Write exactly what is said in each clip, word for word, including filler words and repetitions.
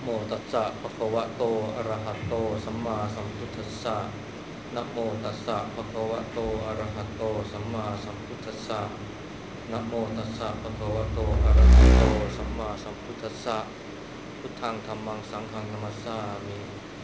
โมตัสสะภะคะวะโตอะระหะโตสัมมาสัมพุทธัสสะนะโมตัสสะภะคะวะโตอะระหะโตสัมมาสัมพุทธัสสะนะโมตัสสะภะคะวะโตอะระหะโตสัมมาสัมพุทธัสสะพุทธังธัมมังสังฆังนะมัสสามิ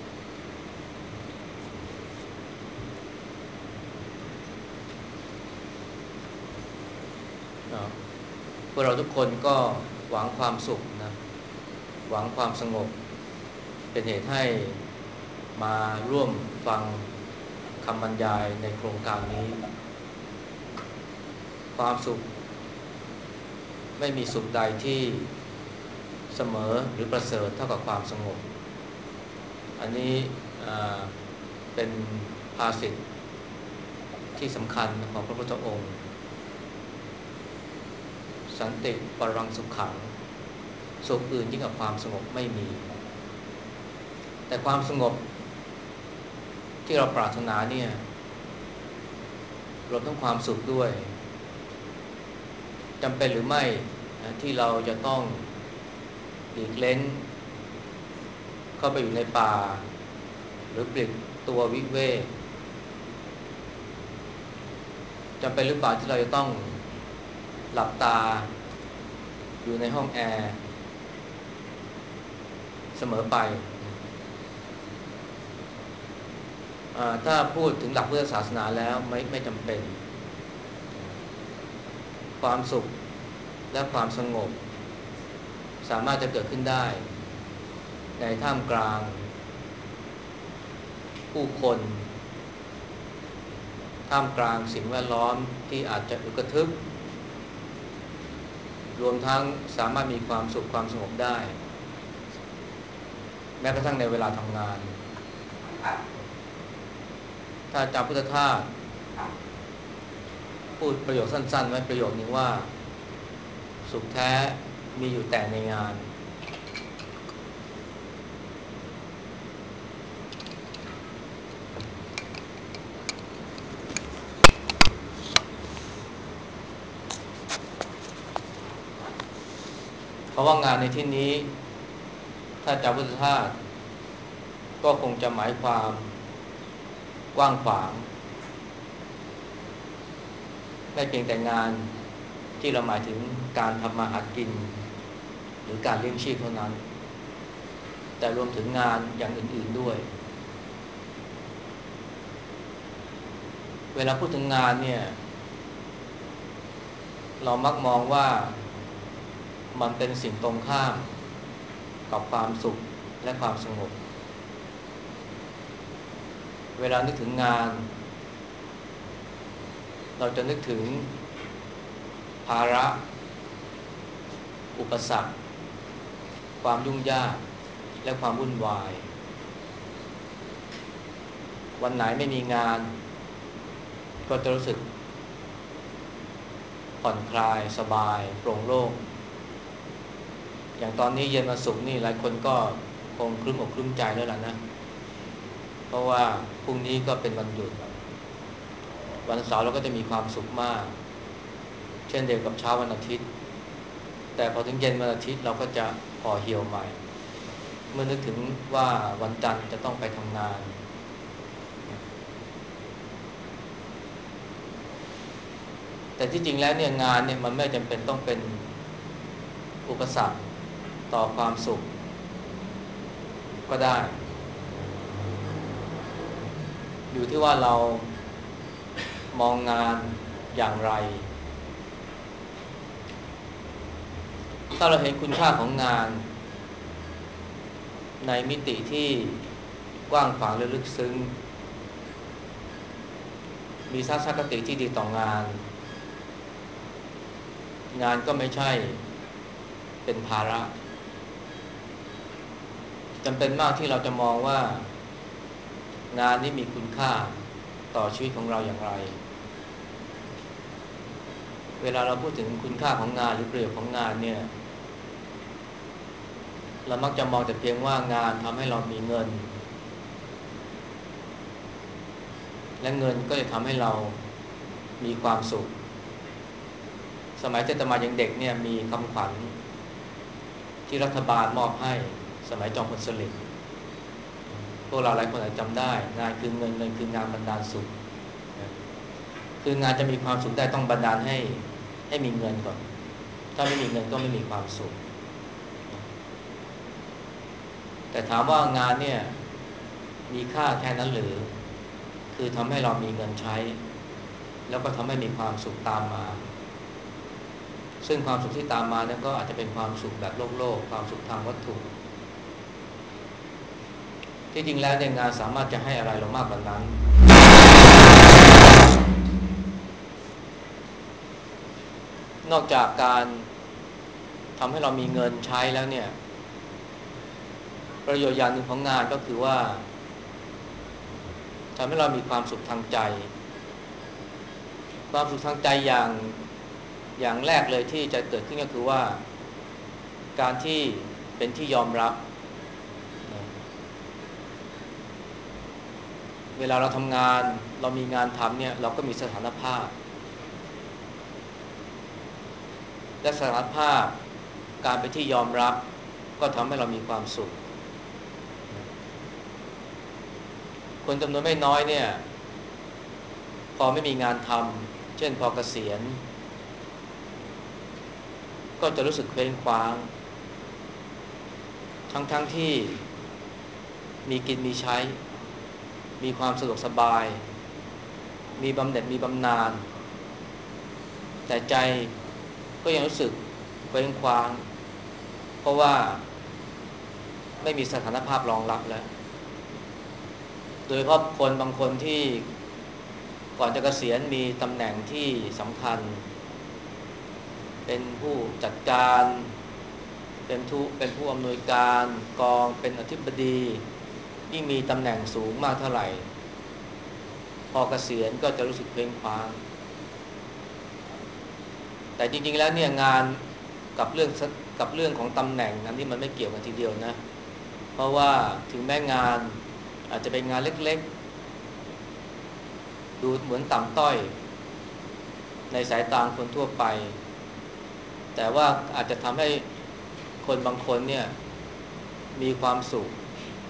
นะพวกเราทุกคนก็หวังความสุขนะหวังความสงบเป็นเหตุให้มาร่วมฟังคำบรรยายในโครงการนี้ความสุขไม่มีสุขใดที่เสมอหรือประเสริฐเท่ากับความสงบอันนี้เป็นภาษิตที่สำคัญของพระพุทธองค์สันติปรังสุขขังสุขอื่นยิ่งกว่าความสงบไม่มีแต่ความสงบที่เราปรารถนาเนี่ยรวมทั้งความสุขด้วยจำเป็นหรือไม่ที่เราจะต้องหลีกเล้นเข้าไปอยู่ในป่าหรือปลีกตัววิเวกจำเป็นหรือเปล่าที่เราจะต้องหลับตาอยู่ในห้องแอร์เสมอไปถ้าพูดถึงหลักพุทธศาสนาแล้วไม่ไม่จำเป็นความสุขและความสงบสามารถจะเกิดขึ้นได้ในท่ามกลางผู้คนท่ามกลางสิ่งแวดล้อมที่อาจจะอึกทึกรวมทั้งสามารถมีความสุขความสงบได้แม้กระทั่งในเวลาทำงานถ้าจำพุทธทาสพูดประโยคสั้นๆไว้ประโยคนึงว่าสุขแท้มีอยู่แต่ในงานเพราะว่างานในที่นี้ถ้าจำพุทธทาสก็คงจะหมายความกว้างขวางไม่เพียงแต่งานที่เราหมายถึงการทำมาหากินหรือการเลี้ยงชีพเท่านั้นแต่รวมถึงงานอย่างอื่นๆด้วยเวลาพูดถึงงานเนี่ยเรามักมองว่ามันเป็นสิ่งตรงข้ามกับความสุขและความสงบเวลานึกถึงงานเราจะนึกถึงภาระอุปสรรคความยุ่งยากและความวุ่นวายวันไหนไม่มีงานก็จะรู้สึกผ่อนคลายสบายโปร่งโล่งอย่างตอนนี้เย็นวันศุกร์นี่หลายคนก็คงครึ้มอกครึ้มใจแล้วล่ะนะเพราะว่าพรุ่งนี้ก็เป็นวันหยุดวันเสาร์เราก็จะมีความสุขมากเช่นเดียวกับเช้าวันอาทิตย์แต่พอถึงเย็นวันอาทิตย์เราก็จะห่อเหี่ยวใหม่เมื่อนึกถึงว่าวันจันทร์จะต้องไปทำงานแต่ที่จริงแล้วเนี่ยงานเนี่ยมันไม่จำเป็นต้องเป็นอุปสรรคต่อความสุขก็ได้อยู่ที่ว่าเรามองงานอย่างไรถ้าเราเห็นคุณค่าของงานในมิติที่กว้างขวางและลึกซึ้งมีทัศนคติที่ดีต่องานงานก็ไม่ใช่เป็นภาระจำเป็นมากที่เราจะมองว่างานนี้มีคุณค่าต่อชีวิตของเราอย่างไรเวลาเราพูดถึงคุณค่าของงานหรือประโยชน์ของงานเนี่ยเรามักจะมองแต่เพียงว่างานทำให้เรามีเงินและเงินก็จะทำให้เรามีความสุขสมัยที่อาตมายังเด็กเนี่ยมีคำขวัญที่รัฐบาลมอบให้สมัยจอมพลสฤษดิ์พวกเราหลายคนอาจจำได้งานคือเงินเงินคืองานบันดาลสุขนะคืองานจะมีความสุขได้ต้องบันดาลให้ให้มีเงินก่อนถ้าไม่มีเงินก็ไม่มีความสุขนะแต่ถามว่างานเนี่ยมีค่าแค่นั้นหรือคือทำให้เรามีเงินใช้แล้วก็ทำให้มีความสุขตามมาซึ่งความสุขที่ตามมาเนี่ยก็อาจจะเป็นความสุขแบบโลกโลกความสุขทางวัตถุที่จริงแล้วเนี่ยงานสามารถจะให้อะไรเรามากกว่านั้นนอกจากการทำให้เรามีเงินใช้แล้วเนี่ยประโยชน์อย่างหนึ่งของงานก็คือว่าทำให้เรามีความสุขทางใจความสุขทางใจอย่างอย่างแรกเลยที่จะเกิดขึ้นก็คือว่าการที่เป็นที่ยอมรับนะเวลาเราทำงานเรามีงานทำเนี่ยเราก็มีสถานภาพและสถานภาพการเป็นที่ยอมรับก็ทำให้เรามีความสุขคนจำนวนไม่น้อยเนี่ยพอไม่มีงานทำเช่นพอเกษียณก็จะรู้สึกเคว้งคว้างทั้งๆ ทที่มีกินมีใช้มีความสะดวกสบายมีบำเหน็จมีบำนาญแต่ใจก็ยังรู้สึกเคว้งคว้างเพราะว่าไม่มีสถานภาพรองรับแล้วโดยเฉพาะคนบางคนที่ก่อนจะเกษียณมีตำแหน่งที่สำคัญเป็นผู้จัดการเป็นผู้เป็นผู้อำนวยการกองเป็นอธิบดียิ่งมีตำแหน่งสูงมากเท่าไหร่พอเกษียณก็จะรู้สึกเคว้งคว้างแต่จริงๆแล้วเนี่ยงานกับเรื่องกับเรื่องของตำแหน่งอันนี้มันไม่เกี่ยวกันทีเดียวนะเพราะว่าถึงแม้งานอาจจะเป็นงานเล็กๆดูเหมือนต่ำต้อยในสายตาคนทั่วไปแต่ว่าอาจจะทำให้คนบางคนเนี่ยมีความสุข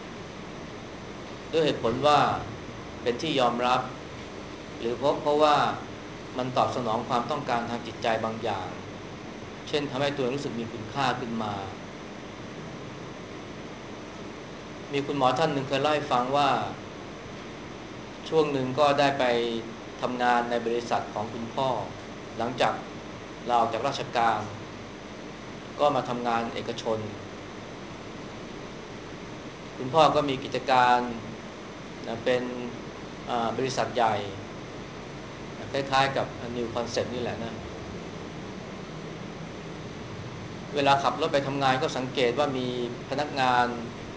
ด้วยเหตุผลว่าเป็นที่ยอมรับหรือเพราะเพราะว่ามันตอบสนองความต้องการทางจิตใจบางอย่างเช่นทำให้ตัวเองรู้สึกมีคุณค่าขึ้นมามีคุณหมอท่านหนึ่งเคยเล่าให้ฟังว่าช่วงหนึ่งก็ได้ไปทำงานในบริษัทของคุณพ่อหลังจากลาออกจากราชการก็มาทำงานเอกชนคุณพ่อก็มีกิจการนะเป็นบริษัทใหญ่คล้ายๆกับ New Concept นี่แหละนะเวลาขับรถไปทำงานก็สังเกตว่ามีพนักงาน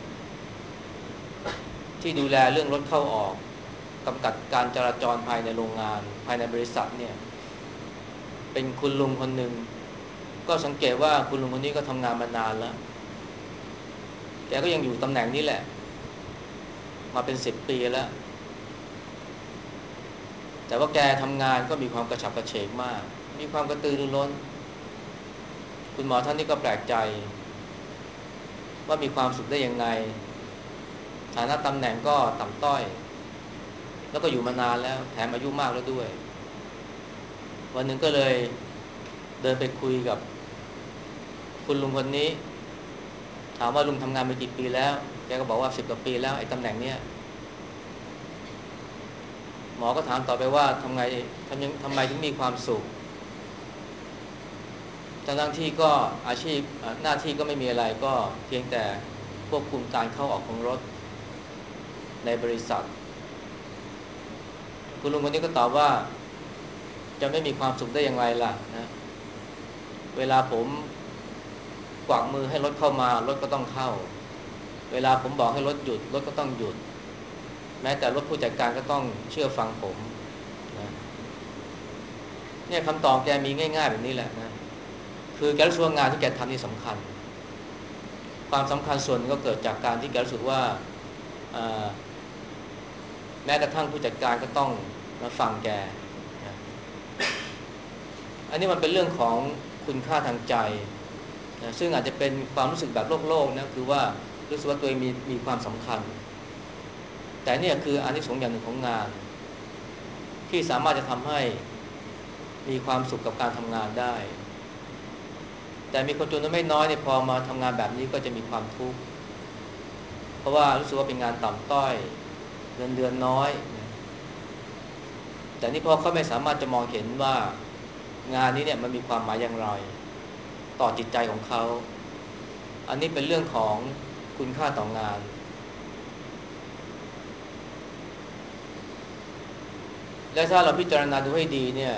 ที่ดูแลเรื่องรถเข้าออกกำกับการจราจรภายในโรงงานภายในบริษัทเนี่ยเป็นคุณลุงคนหนึ่งก็สังเกตว่าคุณลุงคนนี้ก็ทำงานมานานแล้วแกก็ยังอยู่ตำแหน่งนี้แหละมาเป็นสิบปีแล้วแต่ว่าแกทำงานก็มีความกระฉับกระเฉงมากมีความกระตือรือร้นคุณหมอท่านนี้ก็แปลกใจว่ามีความสุขได้ยังไงฐานะตำแหน่งก็ต่ำต้อยแล้วก็อยู่มานานแล้วแถมอายุมากแล้วด้วยวันหนึ่งก็เลยเดินไปคุยกับคุณลุงคนนี้ถามว่าลุงทำงานมากี่ปีแล้วแกก็บอกว่าสิบกว่าปีแล้วไอ้ตำแหน่งเนี้ยหมอก็ถามต่อไปว่าทำไงทำยังทำไมถึงมีความสุขทั้งที่ก็อาชีพหน้าที่ก็ไม่มีอะไรก็เพียงแต่ควบคุมการเข้าออกของรถในบริษัทคุณลุงคนนี้ก็ตอบว่าจะไม่มีความสุขได้อย่างไรล่ะนะเวลาผมกวักมือให้รถเข้ามารถก็ต้องเข้าเวลาผมบอกให้รถหยุดรถก็ต้องหยุดแม้แต่รถผู้จัดการก็ต้องเชื่อฟังผมนะเนี่ยคำตอบแกมีง่ายๆแบบนี้แหละนะคือแกรู้สึกว่างานที่แกทำนี่สำคัญความสำคัญส่วนก็เกิดจากการที่แกรู้สึกว่าแม้กระทั่งผู้จัดการก็ต้องมาฟังแกนะอันนี้มันเป็นเรื่องของคุณค่าทางใจนะซึ่งอาจจะเป็นความรู้สึกแบบโลกโลกนะคือว่ารู้สึกว่าตัวเองมีมีความสำคัญแต่เนี่ยคืออานิสงส์อย่างหนึ่งของงานที่สามารถจะทำให้มีความสุขกับการทำงานได้แต่มีคนจำนวนไม่น้อยเนี่ยพอมาทำงานแบบนี้ก็จะมีความทุกข์เพราะว่ารู้สึกว่าเป็นงานต่ำต้อยเงินเดือนน้อยนะแต่นี่พอเขาไม่สามารถจะมองเห็นว่างานนี้เนี่ยมันมีความหมายอย่างไรต่อจิตใจของเขาอันนี้เป็นเรื่องของคุณค่าต่องานและถ้าเราพิจารณาดูให้ดีเนี่ย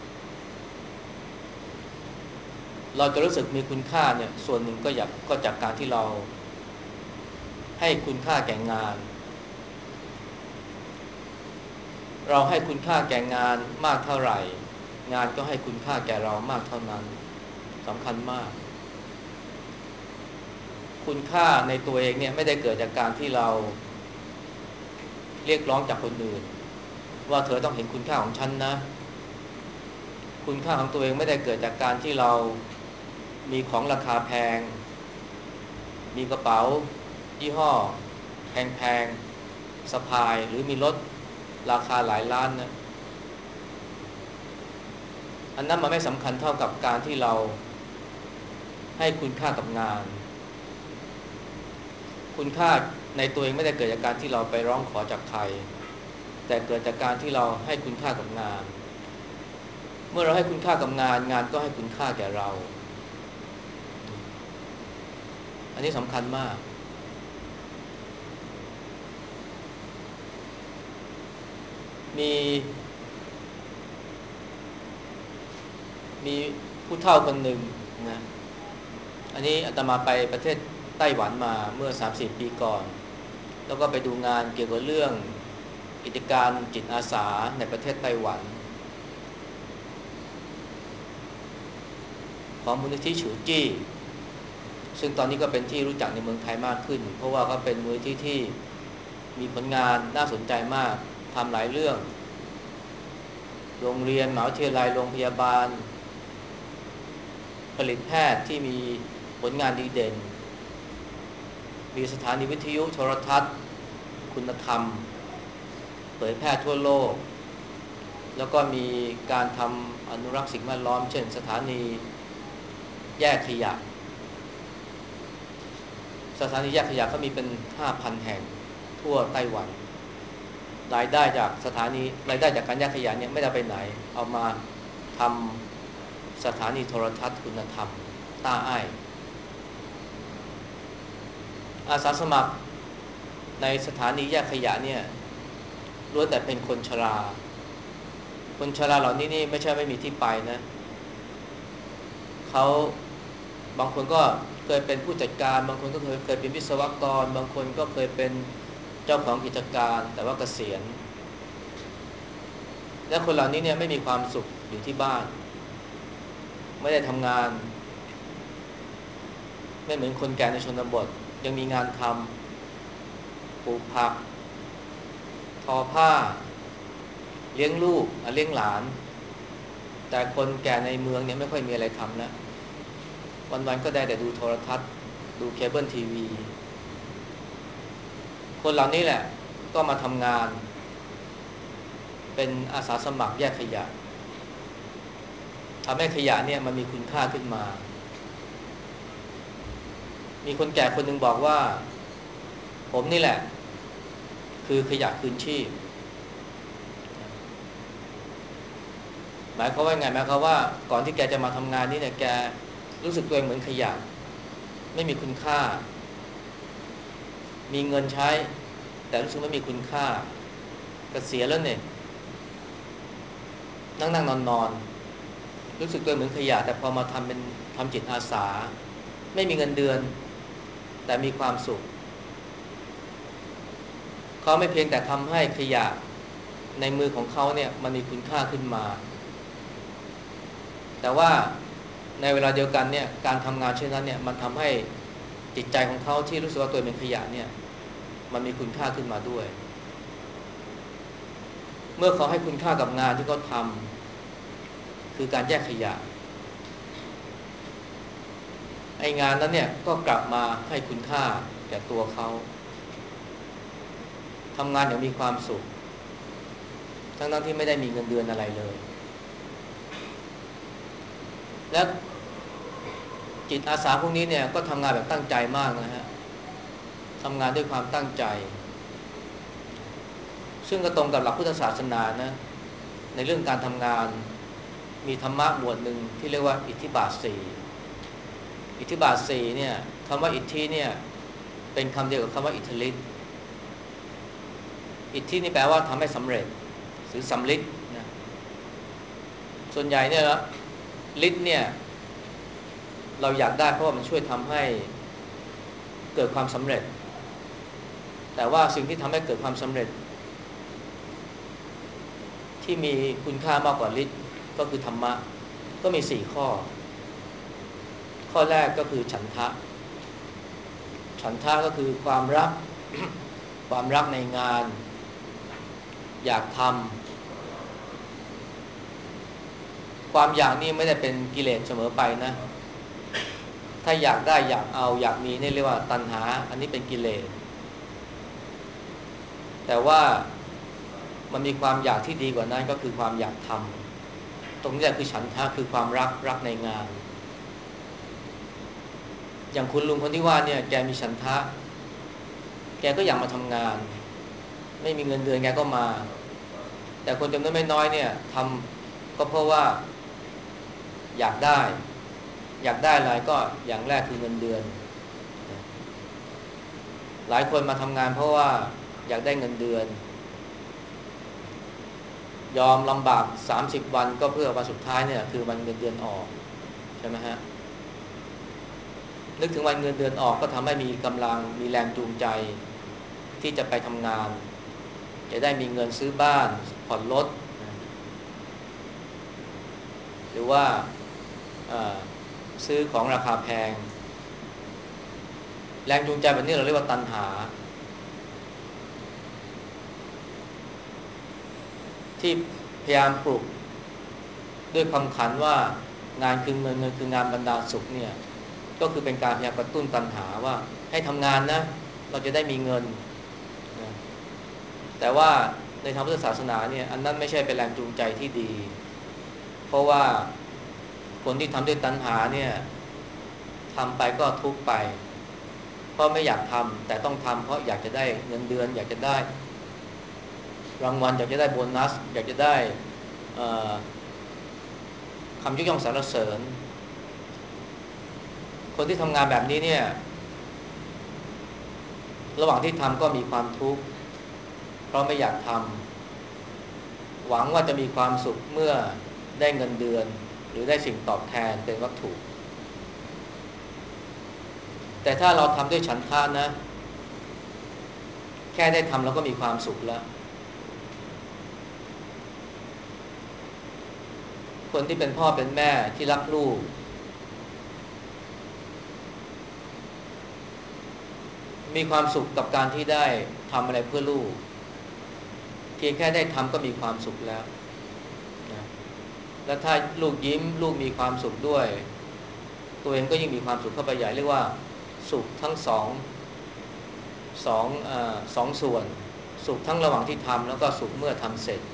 เราจะรู้สึกมีคุณค่าเนี่ยส่วนหนึ่งก็อยากก็จากการที่เราให้คุณค่าแก่งานเราให้คุณค่าแก่งานมากเท่าไหร่งานก็ให้คุณค่าแก่เรามากเท่านั้นสำคัญมากคุณค่าในตัวเองเนี่ยไม่ได้เกิดจากการที่เราเรียกร้องจากคนอื่นว่าเธอต้องเห็นคุณค่าของฉันนะคุณค่าของตัวเองไม่ได้เกิดจากการที่เรามีของราคาแพงมีกระเป๋ายี่ห้อแพงๆสะพายหรือมีรถราคาหลายล้านนะอันนั้นมันไม่สำคัญเท่ากับการที่เราให้คุณค่ากับงานคุณค่าในตัวเองไม่ได้เกิดจากการที่เราไปร้องขอจากใครแต่เกิดจากการที่เราให้คุณค่ากับงานเมื่อเราให้คุณค่ากับงานงานก็ให้คุณค่าแก่เราอันนี้สำคัญมากมีมีผู้เฒ่าคนหนึ่งนะอันนี้อาตมาไปประเทศไต้หวันมาเมื่อ สามถึงสี่ ปีก่อนแล้วก็ไปดูงานเกี่ยวกับเรื่องกิจการจิตอาสาในประเทศไต้หวันของมูลนิธิฉูจี้ซึ่งตอนนี้ก็เป็นที่รู้จักในเมืองไทยมากขึ้นเพราะว่าก็เป็นมูลนิธิที่มีผลงานน่าสนใจมากทำหลายเรื่องโรงเรียนมหาวิทยาลัยโรงพยาบาลผลิตแพทย์ที่มีผลงานดีเด่นมีสถานีวิทยุโทรทัศน์คุณธรรมเผยแพร่ทั่วโลกแล้วก็มีการทำอนุรักษ์สิ่งแวดล้อมเช่นสถานีแยกขยะสถานีแยกขยะเขามีเป็น ห้าพัน แห่งทั่วไต้หวันรายได้จากสถานีรายได้จากการแยกขยะเนี่ยไม่ได้ไปไหนเอามาทำสถานีโทรทัศน์คุณธรรมต้าอ้ายอาสาสมัครในสถานีแยกขยะเนี่ยล้วนแต่เป็นคนชราคนชราเหล่านี้นี่ไม่ใช่ไม่มีที่ไปนะเขาบางคนก็เคยเป็นผู้จัดการบางคนก็เคยเคยเป็นวิศวกรบางคนก็เคยเป็นเจ้าของกิจการแต่ว่าเกษียณและคนเหล่านี้เนี่ยไม่มีความสุขอยู่ที่บ้านไม่ได้ทำงานไม่เหมือนคนแก่ในชนบทยังมีงานทำปลูกผักทอผ้าเลี้ยงลูกเลี้ยงหลานแต่คนแก่ในเมืองเนี่ยไม่ค่อยมีอะไรทำนะวันๆก็ได้แต่ดูโทรทัศน์ดูเคเบิลทีวีคนเหล่านี้แหละก็มาทำงานเป็นอาสาสมัครแยกขยะทำให้ขยะเนี่ยมันมีคุณค่าขึ้นมามีคนแก่คนหนึ่งบอกว่าผมนี่แหละคือขยะคืนชีพหมายความว่าไงหมายความว่าก่อนที่แกจะมาทำงานนี้เนี่ยแกรู้สึกตัวเองเหมือนขยะไม่มีคุณค่ามีเงินใช้แต่รู้สึกไม่มีคุณค่าเกษียณแล้วเนี่ยนั่งนั่งนอนนอนรู้สึกตัวเหมือนขยะแต่พอมาทำเป็นทำจิตอาสาไม่มีเงินเดือนแต่มีความสุขเขาไม่เพียงแต่ทำให้ขยะในมือของเขาเนี่ยมันมีคุณค่าขึ้นมาแต่ว่าในเวลาเดียวกันเนี่ยการทำงานเช่นนั้นเนี่ยมันทำให้จิตใจของเขาที่รู้สึกว่าตัวเป็นขยะเนี่ยมันมีคุณค่าขึ้นมาด้วยเมื่อเขาให้คุณค่ากับงานที่เขาทำคือการแยกขยะไอ้งานนั้นเนี่ยก็กลับมาให้คุณค่าแก่ตัวเขาทำงานอย่างมีความสุขทั้งๆที่ไม่ได้มีเงินเดือนอะไรเลยและจิตอาสาพวกนี้เนี่ยก็ทำงานแบบตั้งใจมากนะฮะทำงานด้วยความตั้งใจซึ่งก็ตรงกับหลักพุทธศาสนานะในเรื่องการทำงานมีธรรมะหมวดหนึ่งที่เรียกว่าอิทธิบาทสี่อิทธิบาทสี่เนี่ยคำว่าอิทธิเนี่ยเป็นคำเดียวกับคำว่าอิทธิฤทธิ์อิทธินี่แปลว่าทำให้สำเร็จหรือสำลิดนะส่วนใหญ่เนี่ยฤทธิ์เนี่ยเราอยากได้เพราะว่ามันช่วยทำให้เกิดความสำเร็จแต่ว่าสิ่งที่ทำให้เกิดความสำเร็จที่มีคุณค่ามากกว่าฤทธิ์ก็คือธรรมะก็มีสี่ข้อข้อแรกก็คือฉันทะฉันทะก็คือความรัก ความรักในงานอยากทำความอยากนี่ไม่ได้เป็นกิเลสเสมอไปนะถ้าอยากได้อยากเอาอยากมีนี่เรียกว่าตัณหาอันนี้เป็นกิเลสแต่ว่ามันมีความอยากที่ดีกว่านั้นก็คือความอยากทำตรงนี้แหละคือฉันทะคือความรักรักในงานอย่างคุณลุงคนที่ว่าเนี่ยแกมีฉันทะแกก็อยากมาทำงานไม่มีเงินเดือนแกก็มาแต่คนจำนวนไม่น้อยเนี่ยทำก็เพราะว่าอยากได้อยากได้อะไรก็อย่างแรกคือเงินเดือนหลายคนมาทำงานเพราะว่าอยากได้เงินเดือนยอมลำบากสามสิบวันก็เพื่อวันสุดท้ายเนี่ยคือวันเงินเดือนออกใช่ไหมฮะนึกถึงวันเงินเดือนออกก็ทำให้มีกำลังมีแรงจูงใจที่จะไปทำงานจะได้มีเงินซื้อบ้านผ่อนรถหรือว่าซื้อของราคาแพงแรงจูงใจแบบนี้เราเรียกว่าตัณหาที่พยายามปลุกด้วยคำขันว่างานคือเงินเงินคืองานบรรดาสุขเนี่ยก็คือเป็นการพยายามกระตุ้นตัณหาว่าให้ทำงานนะเราจะได้มีเงินนะแต่ว่าในทางพุทธศาสนาเนี่ยอันนั้นไม่ใช่เป็นแรงจูงใจที่ดีเพราะว่าคนที่ทำด้วยตัณหาเนี่ยทำไปก็ทุกข์ไปเพราะไม่อยากทำแต่ต้องทำเพราะอยากจะได้เงินเดือนอยากจะได้รางวัลอยากจะได้โบนัสอยากจะได้คำยกย่องสรรเสริญคนที่ทำงานแบบนี้เนี่ยระหว่างที่ทำก็มีความทุกข์เพราะไม่อยากทำหวังว่าจะมีความสุขเมื่อได้เงินเดือนหรือได้สิ่งตอบแทนเป็นวัตถุแต่ถ้าเราทำด้วยฉันทะนะแค่ได้ทำเราก็มีความสุขแล้วคนที่เป็นพ่อเป็นแม่ที่รักลูกมีความสุขกับการที่ได้ทำอะไรเพื่อลูกเพียงแค่ได้ทำก็มีความสุขแล้วนะแล้วถ้าลูกยิ้มลูกมีความสุขด้วยตัวเองก็ยิ่งมีความสุขเข้าไปใหญ่เรียกว่าสุขทั้งสองสองเอ่อสองส่วนสุขทั้งระหว่างที่ทำแล้วก็สุขเมื่อทำเสร็จ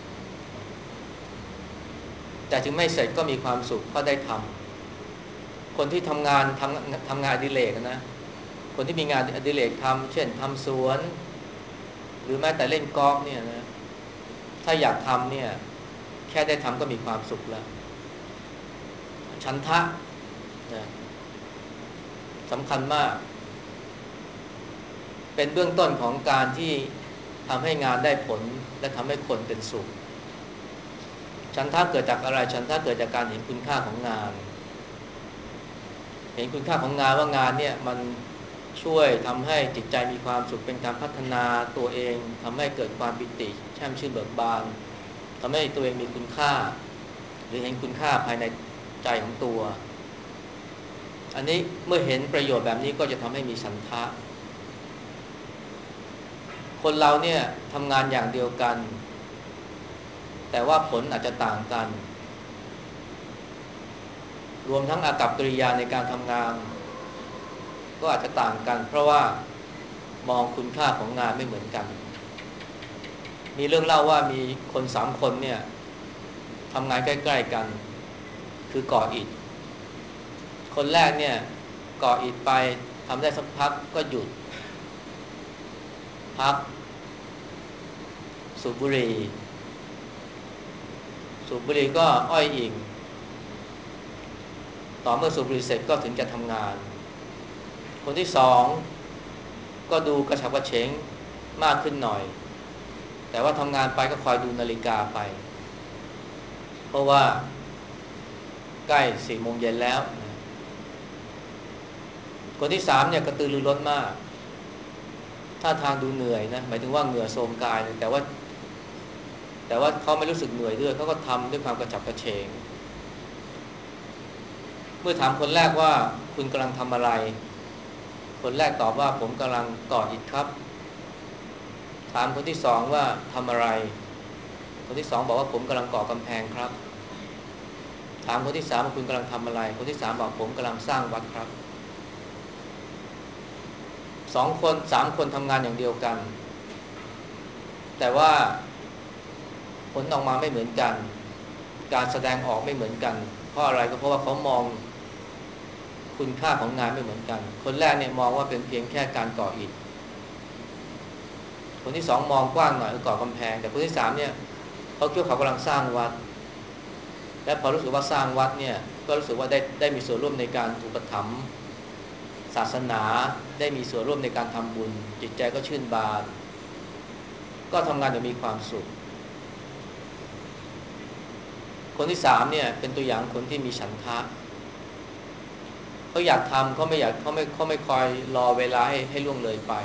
แต่ถึงไม่เสร็จก็มีความสุขเพราะได้ทำคนที่ทำงานทำทำงานอดิเรกนะคนที่มีงานอดิเรกทำเช่นทำสวนหรือแม้แต่เล่นกอล์ฟเนี่ยนะถ้าอยากทำเนี่ยแค่ได้ทำก็มีความสุขแล้วฉันทะนะสำคัญมากเป็นเบื้องต้นของการที่ทำให้งานได้ผลและทำให้คนเป็นสุขฉันทะเกิดจากอะไรฉันทะเกิดจากการเห็นคุณค่าของงานเห็นคุณค่าของงานว่างานเนี่ยมันช่วยทำให้จิตใจมีความสุขเป็นการพัฒนาตัวเองทำให้เกิดความปิติแช่มชื่นเบิกบานทำให้ตัวเองมีคุณค่าหรือเห็นคุณค่าภายในใจของตัวอันนี้เมื่อเห็นประโยชน์แบบนี้ก็จะทำให้มีฉันทะคนเราเนี่ยทำงานอย่างเดียวกันแต่ว่าผลอาจจะต่างกันรวมทั้งอากัปกิริยาในการทำงานก็อาจจะต่างกันเพราะว่ามองคุณค่าของงานไม่เหมือนกันมีเรื่องเล่าว่ามีคนสามคนเนี่ยทำงานใกล้ๆกันคือก่ออิฐคนแรกเนี่ยก่ออิฐไปทำได้สักพักก็หยุดพักสูบบุหรี่สูบบุหรี่ก็อ้อยอิงต่อเมื่อสูบบุหรี่เสร็จก็ถึงจะทำงานคนที่สองก็ดูกระฉับกระเฉงมากขึ้นหน่อยแต่ว่าทำงานไปก็คอยดูนาฬิกาไปเพราะว่าใกล้สี่โมงเย็นแล้วคนที่สามเนี่ยกระตือรือร้นมากท่าทางดูเหนื่อยนะหมายถึงว่าเหงื่อโทรมกายเลยแต่ว่าแต่ว่าเขาไม่รู้สึกเหนื่อยด้วยเขาก็ทำด้วยความกระฉับกระเฉงเมื่อถามคนแรกว่าคุณกำลังทำอะไรคนแรกตอบว่าผมกำลังก่ออิฐครับถามคนที่สองว่าทำอะไรคนที่สองบอกว่าผมกำลังก่อกำแพงครับถามคนที่สามว่าคุณกำลังทำอะไรคนที่สามบอกผมกำลังสร้างวัดครับสองคนสามคนทำงานอย่างเดียวกันแต่ว่าผลออกมาไม่เหมือนกันการแสดงออกไม่เหมือนกันเพราะอะไรก็เพราะว่าเขามองคุณค่าของงานไม่เหมือนกันคนแรกเนี่ยมองว่าเป็นเพียงแค่การก่ออิฐคนที่สองมองกว้างหน่อยคือก่อกำแพงแต่คนที่สามเนี่ยเขาคิดว่าเขากำลังสร้างวัดและพอรู้สึกว่าสร้างวัดเนี่ยก็รู้สึกว่าได้ได้มีส่วนร่วมในการอุปถัมภ์ศาสนาได้มีส่วนร่วมในการทำบุญจิตใจก็ชื่นบานก็ทำงานอย่างมีความสุขคนที่สามเนี่ยเป็นตัวอย่างคนที่มีฉันทะเขาอยากทำเขาไม่อยากเขาไม่เขาไม่คอยรอเวลาให้ให้ล่วงเลยไป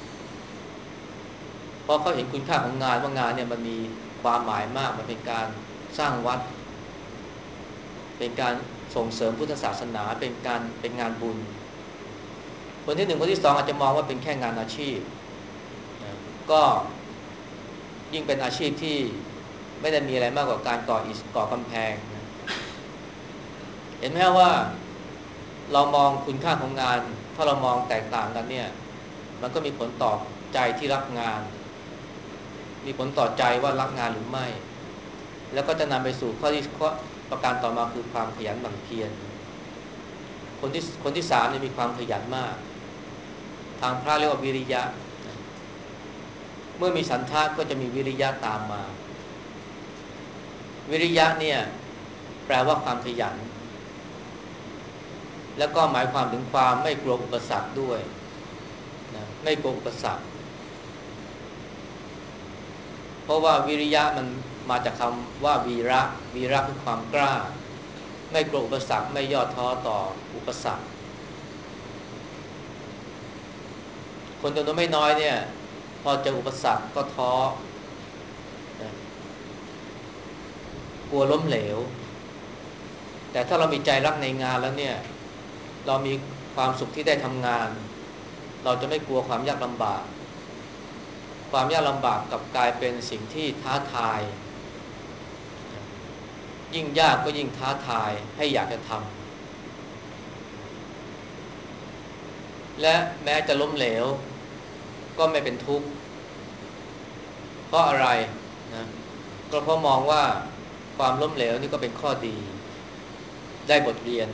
เพราะเขาเห็นคุณค่าของงานว่างานเนี่ยมันมีความหมายมากมันเป็นการสร้างวัดเป็นการส่งเสริมพุทธศาสนาเป็นการเป็นงานบุญคนที่หนึ่งคนที่สองอาจจะมองว่าเป็นแค่งานอาชีพนะก็ยิ่งเป็นอาชีพที่ไม่ได้มีอะไรมากกว่าการก่ออิฐก่อกำแพงนะเห็นไหมว่าเรามองคุณค่าของงานถ้าเรามองแตกต่างกันเนี่ยมันก็มีผลต่อใจที่รับงานมีผลต่อใจว่ารักงานหรือไม่แล้วก็จะนำไปสู่ข้อที่ข้อประการต่อมาคือความขยันหมั่นเพียรคนที่คนที่สามเนี่ยมีความขยันมากทางพระเรียกว่าวิริยะเมื่อมีฉันทะก็จะมีวิริยะตามมาวิริยะเนี่ยแปลว่าความขยันแล้วก็หมายความถึงความไม่กลัวอุปสรรคด้วยนะไม่กลัวอุปสรรคเพราะว่าวิริยะมันมาจากคำว่าวีระวีระคือความกล้าไม่กลัวอุปสรรคไม่ย่อท้อต่ออุปสรรคคนจำนวนไม่น้อยเนี่ยพอเจออุปสรรคก็ท้อนะกลัวล้มเหลวแต่ถ้าเรามีใจรักในงานแล้วเนี่ยเรามีความสุขที่ได้ทำงานเราจะไม่กลัวความยากลำบากความยากลำบากกลับกลายเป็นสิ่งที่ท้าทายยิ่งยากก็ยิ่งท้าทายให้อยากจะทำและแม้จะล้มเหลวก็ไม่เป็นทุกข์เพราะอะไรนะก็เพราะมองว่าความล้มเหลวนี่ก็เป็นข้อดีได้บทเรียน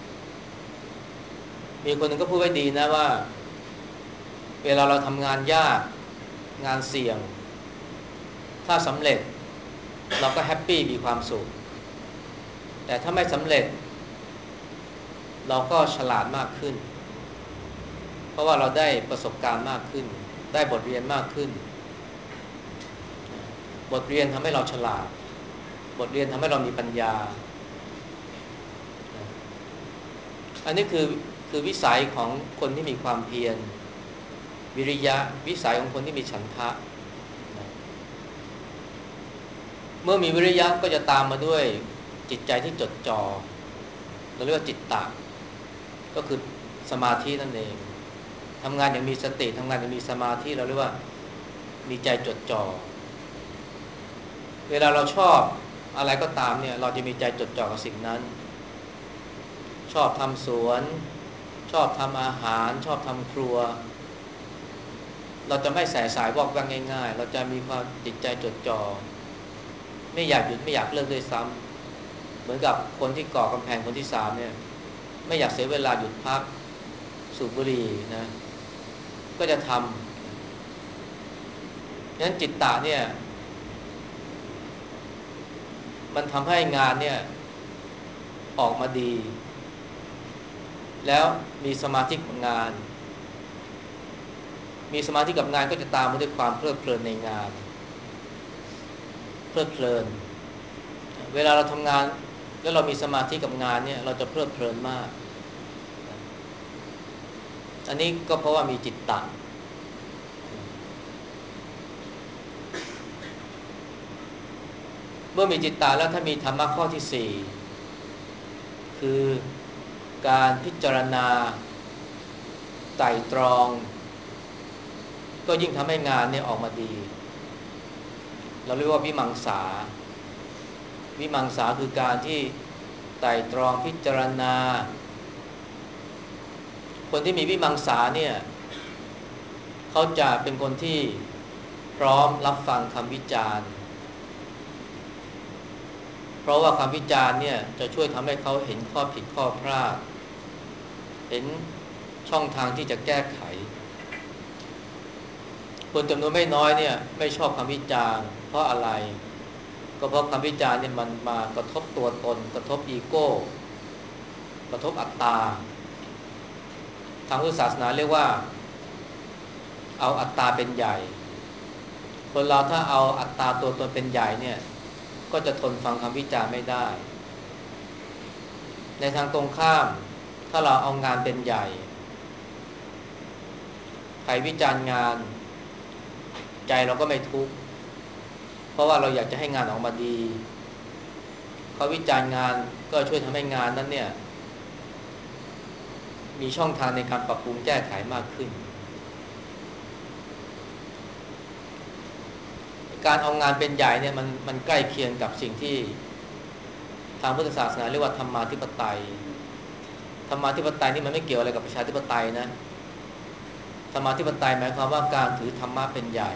มีคนหนึ่งก็พูดไว้ดีนะว่าเวลาเราทำงานยากงานเสี่ยงถ้าสำเร็จเราก็แฮปปี้มีความสุขแต่ถ้าไม่สำเร็จเราก็ฉลาดมากขึ้นเพราะว่าเราได้ประสบการณ์มากขึ้นได้บทเรียนมากขึ้นบทเรียนทำให้เราฉลาดบทเรียนทำให้เรามีปัญญาอันนี้คือคือวิสัยของคนที่มีความเพียรวิริยะวิสัยของคนที่มีฉันทะเมื่อมีวิริยะก็จะตามมาด้วยจิตใจที่จดจ่อเราเรียกว่าจิตตะก็คือสมาธินั่นเองทำงานอย่างมีสติทำงานอย่างมีสมาธิเราเรียกว่ามีใจจดจ่อเวลาเราชอบอะไรก็ตามเนี่ยเราจะมีใจจดจ่อกับสิ่งนั้นชอบทำสวนชอบทำอาหารชอบทำครัวเราจะไม่แสสายวอกแวกง่ายๆเราจะมีความจิตใจจดจ่อไม่อยากหยุดไม่อยากเลิกด้วยซ้ำเหมือนกับคนที่ก่อกำแพงคนที่สามเนี่ยไม่อยากเสียเวลาหยุดพักสูบบุหรี่นะก็จะทำงั้นจิตตะเนี่ยมันทำให้งานเนี่ยออกมาดีแล้วมีสมาธิกับงานมีสมาธิกับงานก็จะตามมาด้วยความเพลิดเพลินในงานเพลิดเพลินเวลาเราทำงานแล้วเรามีสมาธิกับงานเนี่ยเราจะเพลิดเพลินมากอันนี้ก็เพราะว่ามีจิตตะเมื่อมีจิตตะแล้วถ้ามีธรรมะข้อที่สี่คือการพิจารณาไตร่ตรองก็ยิ่งทำให้งานเนี่ยออกมาดีเราเรียกว่าวิมังสาวิมังสาคือการที่ไตร่ตรองพิจารณาคนที่มีวิมังสาเนี่ยเขาจะเป็นคนที่พร้อมรับฟังคำวิจารณ์เพราะว่าคำวิจารณ์เนี่ยจะช่วยทำให้เขาเห็นข้อผิดข้อพลาดเห็นช่องทางที่จะแก้ไขคนจำนวนไม่น้อยเนี่ยไม่ชอบคำวิจารณ์เพราะอะไรก็เพราะคำวิจารณ์เนี่ยมันมากระทบตัวตนกระทบอีโก้กระทบอัตตาทางพุทธศาสนาเรียกว่าเอาอัตตาเป็นใหญ่คนเราถ้าเอาอัตตาตัวตนเป็นใหญ่เนี่ยก็จะทนฟังคำวิจารณ์ไม่ได้ในทางตรงข้ามถ้าเราเอางานเป็นใหญ่ใครวิจารณ์งานใจเราก็ไม่ทุกข์เพราะว่าเราอยากจะให้งานออกมาดีเขาวิจารณ์งานก็ช่วยทำให้งานนั้นเนี่ยมีช่องทางในการปรับปรุงแก้ไขมากขึ้นการเอางานเป็นใหญ่เนี่ยมันมันใกล้เคียงกับสิ่งที่ทางพุทธศาสนาเรียกว่าธรรมาธิปไตยธรรมาธิปไตยนี่มันไม่เกี่ยวอะไรกับประชาธิปไตยนะธรรมาธิปไตยหมายความว่าการถือธรรมะเป็นใหญ่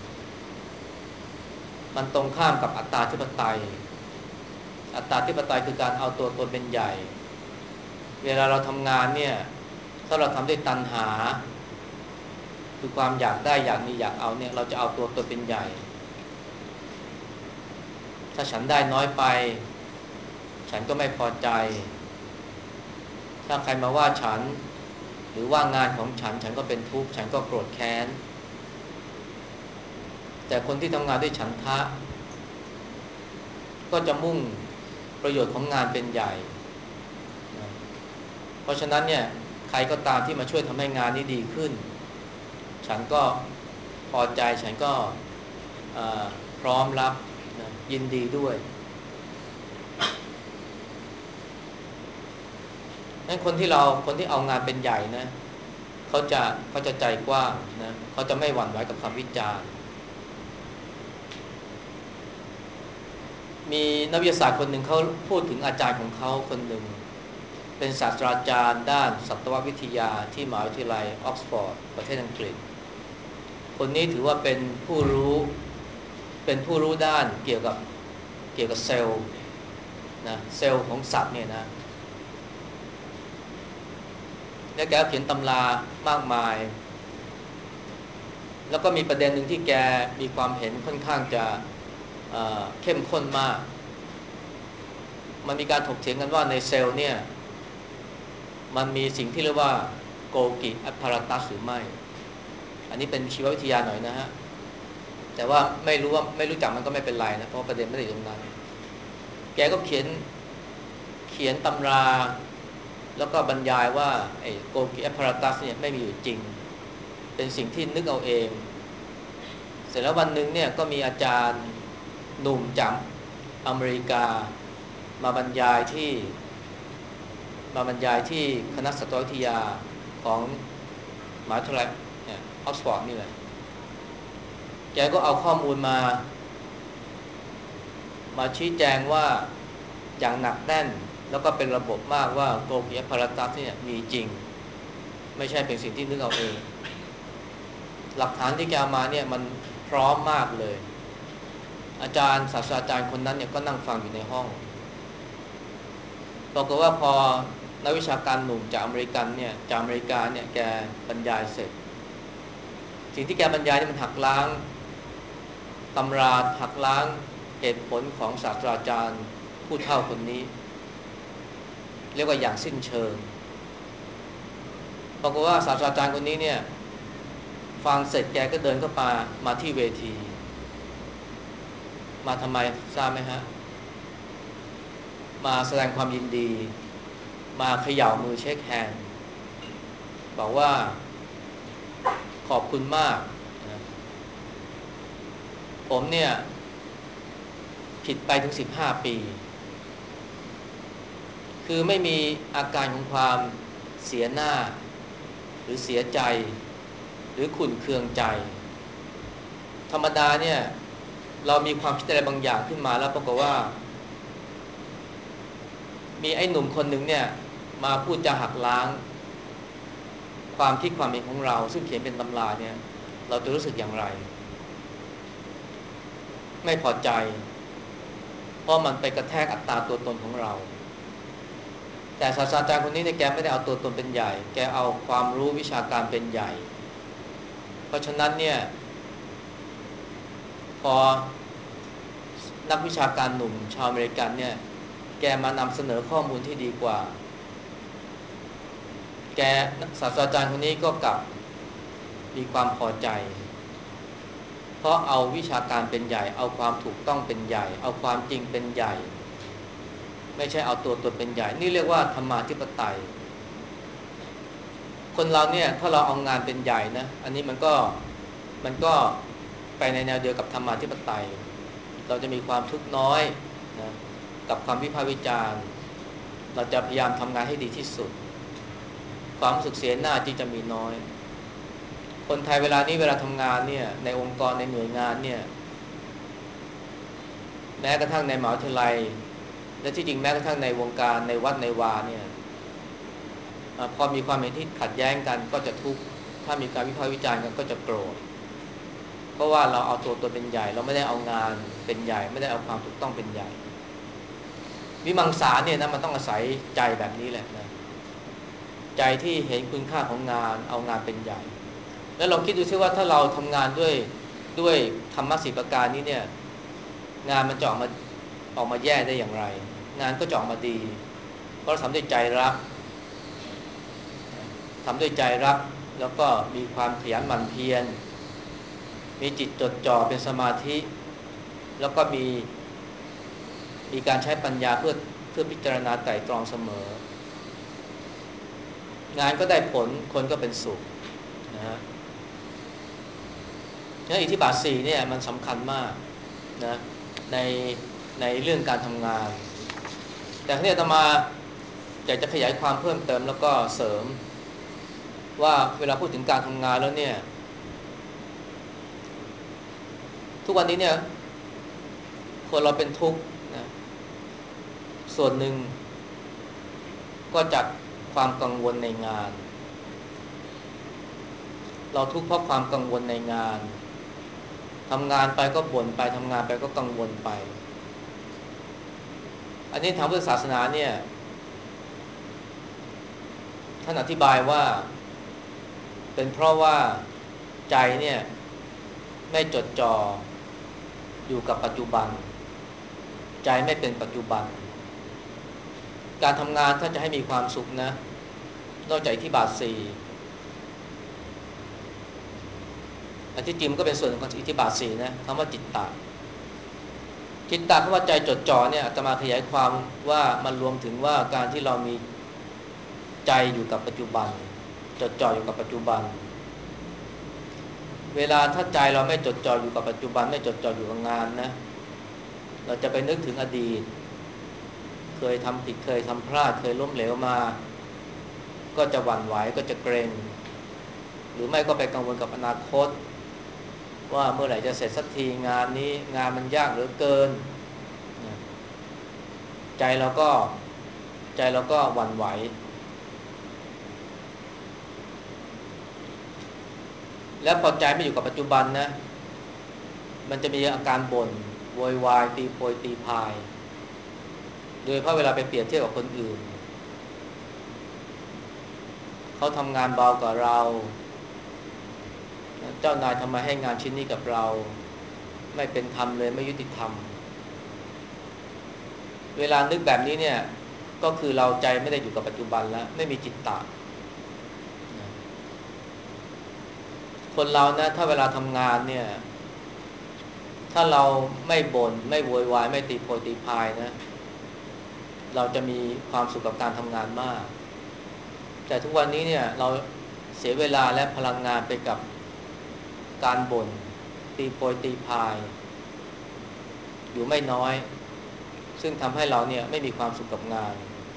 มันตรงข้ามกับอัตตาธิปไตยอัตตาธิปไตยคือการเอาตัวตนเป็นใหญ่เวลาเราทำงานเนี่ยถ้าเราทำด้วยตัณหาคือความอยากได้อยากมีอยากเอาเนี่ยเราจะเอาตัวตนเป็นใหญ่ถ้าฉันได้น้อยไปฉันก็ไม่พอใจถ้าใครมาว่าฉันหรือว่างานของฉันฉันก็เป็นทุกข์ฉันก็โกรธแค้นแต่คนที่ทำงานด้วยฉันทะก็จะมุ่งประโยชน์ของงานเป็นใหญ่เพราะฉะนั้นเนี่ยใครก็ตามที่มาช่วยทำให้งานนี้ดีขึ้นฉันก็พอใจฉันก็พร้อมรับนะยินดีด้วยงั้นคนที่เราคนที่เอางานเป็นใหญ่นะเขาจะเขาจะใจกว้างนะเขาจะไม่หวั่นไหวกับคำวิจารณ์มีนักวิทยาศาสตร์คนหนึ่งเขาพูดถึงอาจารย์ของเขาคนหนึ่งเป็นศาสตราจารย์ด้านสัตววิทยาที่มหาวิทยาลัยออกซฟอร์ดประเทศอังกฤษคนนี้ถือว่าเป็นผู้รู้เป็นผู้รู้ด้านเกี่ยวกับเกี่ยวกับเซลล์นะเซลล์ของสัตว์เนี่ยนะแล้วแกเขียนตำรามากมายแล้วก็มีประเด็นหนึ่งที่แกมีความเห็นค่อนข้างจะเอ่อเข้มข้นมากมันมีการถกเถียงกันว่าในเซลล์เนี่ยมันมีสิ่งที่เรียกว่าโกกิแอปพาราตัสหรือไม่อันนี้เป็นชีววิทยาหน่อยนะฮะแต่ว่าไม่รู้ว่าไม่รู้จักมันก็ไม่เป็นไรนะเพราะประเด็นไม่ได้อยู่ตรงนั้นแกก็เขียนเขียนตำราแล้วก็บรรยายว่าไอ้โกกิแอปพาราตัสเนี่ยไม่มีอยู่จริงเป็นสิ่งที่นึกเอาเองเสร็จแล้ววันหนึ่งเนี่ยก็มีอาจารย์หนุ่มจากอเมริกามาบรรยายที่มาบรรยายที่คณะสัตววิทยาของมหาวิทยาลัยเนี่ยออกซฟอร์ดนี่แหละแกก็เอาข้อมูลมามาชี้แจงว่าอย่างหนักแน่นแล้วก็เป็นระบบมากว่าโกกิแอปพาราตัสเนี่ยมีจริงไม่ใช่เป็นสิ่งที่นึกเอาเองหลักฐานที่แกเอามาเนี่ยมันพร้อมมากเลยอาจารย์ศาสตราจารย์คนนั้นเนี่ยก็นั่งฟังอยู่ในห้องปรากฏว่าพอนักวิชาการหนุ่มจากอเมริกันเนี่ยจากอเมริกาเนี่ยแกบรรยายเสร็จสิ่งที่แกบรรยายนี่มันหักล้างตำราหักล้างเหตุผลของศาสตราจารย์ผู้เฒ่าคนนี้เรียกว่าอย่างสิ้นเชิงปรากฏว่าศาสตราจารย์คนนี้เนี่ยฟังเสร็จแกก็เดินเข้ามามาที่เวทีมาทำไมทราบไหมฮะมาแสดงความยินดีมาเขย่ามือเช็คแฮนด์บอกว่าขอบคุณมากนะผมเนี่ยผิดไปถึงสิบห้าปีคือไม่มีอาการของความเสียหน้าหรือเสียใจหรือขุ่นเคืองใจธรรมดาเนี่ยเรามีความคิดอะไรบางอย่างขึ้นมาแล้วปรากฏว่ามีไอ้หนุ่มคนหนึ่งเนี่ยมาพูดจาหักล้างความคิดความเห็นของเราซึ่งเขียนเป็นตำราเนี่ยเราจะรู้สึกอย่างไรไม่พอใจเพราะมันไปกระแทกอัตตาตัวตนของเราแต่ศาสตราจารย์คนนี้เนี่ยแกไม่ได้เอาตัวตนเป็นใหญ่แกเอาความรู้วิชาการเป็นใหญ่เพราะฉะนั้นเนี่ยพอนักวิชาการหนุ่มชาวอเมริกันเนี่ยแกมานำเสนอข้อมูลที่ดีกว่าแกศาสตราจารย์คนนี้ก็กลับมีความพอใจเพราะเอาวิชาการเป็นใหญ่เอาความถูกต้องเป็นใหญ่เอาความจริงเป็นใหญ่ไม่ใช่เอาตัวตนเป็นใหญ่นี่เรียกว่าธรรมาธิปไตยคนเราเนี่ยถ้าเราเอางานเป็นใหญ่นะอันนี้มันก็มันก็ไปในแนวเดียวกับธรรมาธิปไตยเราจะมีความทุกข์น้อยนะกับความวิพากษ์วิจารณ์เราจะพยายามทำงานให้ดีที่สุดความรู้สึกเสียหน้าที่จะมีน้อยคนไทยเวลานี้เวลาทำงานเนี่ยในองค์กรในหน่วยงานเนี่ยแม้กระทั่งในมหาวิทยาลัยและที่จริงแม้กระทั่งในวงการในวัดในวาเนี่ยพอมีความเห็นที่ขัดแย้งกันก็จะทุกข์ถ้ามีการวิพากษ์วิจารณ์กันก็จะโกรธเพราะว่าเราเอาตัวตนเป็นใหญ่เราไม่ได้เอางานเป็นใหญ่ไม่ได้เอาความถูกต้องเป็นใหญ่วิมังสาเนี่ยนะมันต้องอาศัยใจแบบนี้แหละนะใจที่เห็นคุณค่าของงานเอางานเป็นใหญ่แล้วลองคิดดูซิว่าถ้าเราทำงานด้วยด้วยธรรมะสี่ประการนี้เนี่ยงานมันจะออกมาออกมาแย่ได้อย่างไรงานก็จะออกมาดีเพราะเราทำด้วยใจรักทำด้วยใจรักแล้วก็มีความขยันหมั่นเพียรมีจิตจดจ่อเป็นสมาธิแล้วก็มีมีการใช้ปัญญาเพื่อเพื่อพิจารณาไตร่ตรองเสมองานก็ได้ผลคนก็เป็นสุขนะฮะฉะนั้นอิทธิบาทสี่เนี่ยมันสำคัญมากนะในในเรื่องการทำงานแต่ที่อาตมาอยากจะขยายความเพิ่มเติมแล้วก็เสริมว่าเวลาพูดถึงการทำงานแล้วเนี่ยทุกวันนี้เนี่ยคนเราเป็นทุกข์นะส่วนหนึ่งก็จากความกังวลในงานเราทุกข์เพราะความกังวลในงานทำงานไปก็บ่นไปทำงานไปก็กังวลไปอันนี้ทางพุทธศาสนาเนี่ยท่านอธิบายว่าเป็นเพราะว่าใจเนี่ยไม่จดจ่ออยู่กับปัจจุบันใจไม่เป็นปัจจุบันการทำงานถ้าจะให้มีความสุขนะนอกจากอิทธิบาทสี่อันที่จริงมันก็เป็นส่วนของอิทธิบาทสี่นะคำว่าจิตตะจิตตะคำว่าใจจดจ่อเนี่ยอาตมาขยายความว่ามันรวมถึงว่าการที่เรามีใจอยู่กับปัจจุบันจดจ่ออยู่กับปัจจุบันเวลาถ้าใจเราไม่จดจ่ออยู่กับปัจจุบันไม่จดจ่ออยู่กับงานนะเราจะไปนึกถึงอดีตเคยทำผิดเคยทำพลาดเคยล้มเหลวมาก็จะหวั่นไหวก็จะเกรงหรือไม่ก็ไปกังวลกับอนาคตว่าเมื่อไหร่จะเสร็จสักทีงานนี้งานมันยากเหลือเกินใจเราก็ใจเราก็หวั่นไหวแล้วพอใจไม่อยู่กับปัจจุบันนะมันจะมีอาการบ่นโวยวายตีโพยตีพายโดยเฉพาะเวลาไปเปรียบเทียบกับคนอื่นเขาทำงานเบากว่าเราเจ้านายทำไมให้งานชิ้นนี้กับเราไม่เป็นธรรมเลยไม่ยุติธรรมเวลานึกแบบนี้เนี่ยก็คือเราใจไม่ได้อยู่กับปัจจุบันแล้วไม่มีจิตตะคนเรานะถ้าเวลาทำงานเนี่ยถ้าเราไม่บ่นไม่โวยวายไม่ตีโพยตีพายนะเราจะมีความสุขกับการทำงานมากแต่ทุกวันนี้เนี่ยเราเสียเวลาและพลังงานไปกับการบ่นตีโพยตีพายอยู่ไม่น้อยซึ่งทำให้เราเนี่ยไม่มีความสุขกับงาน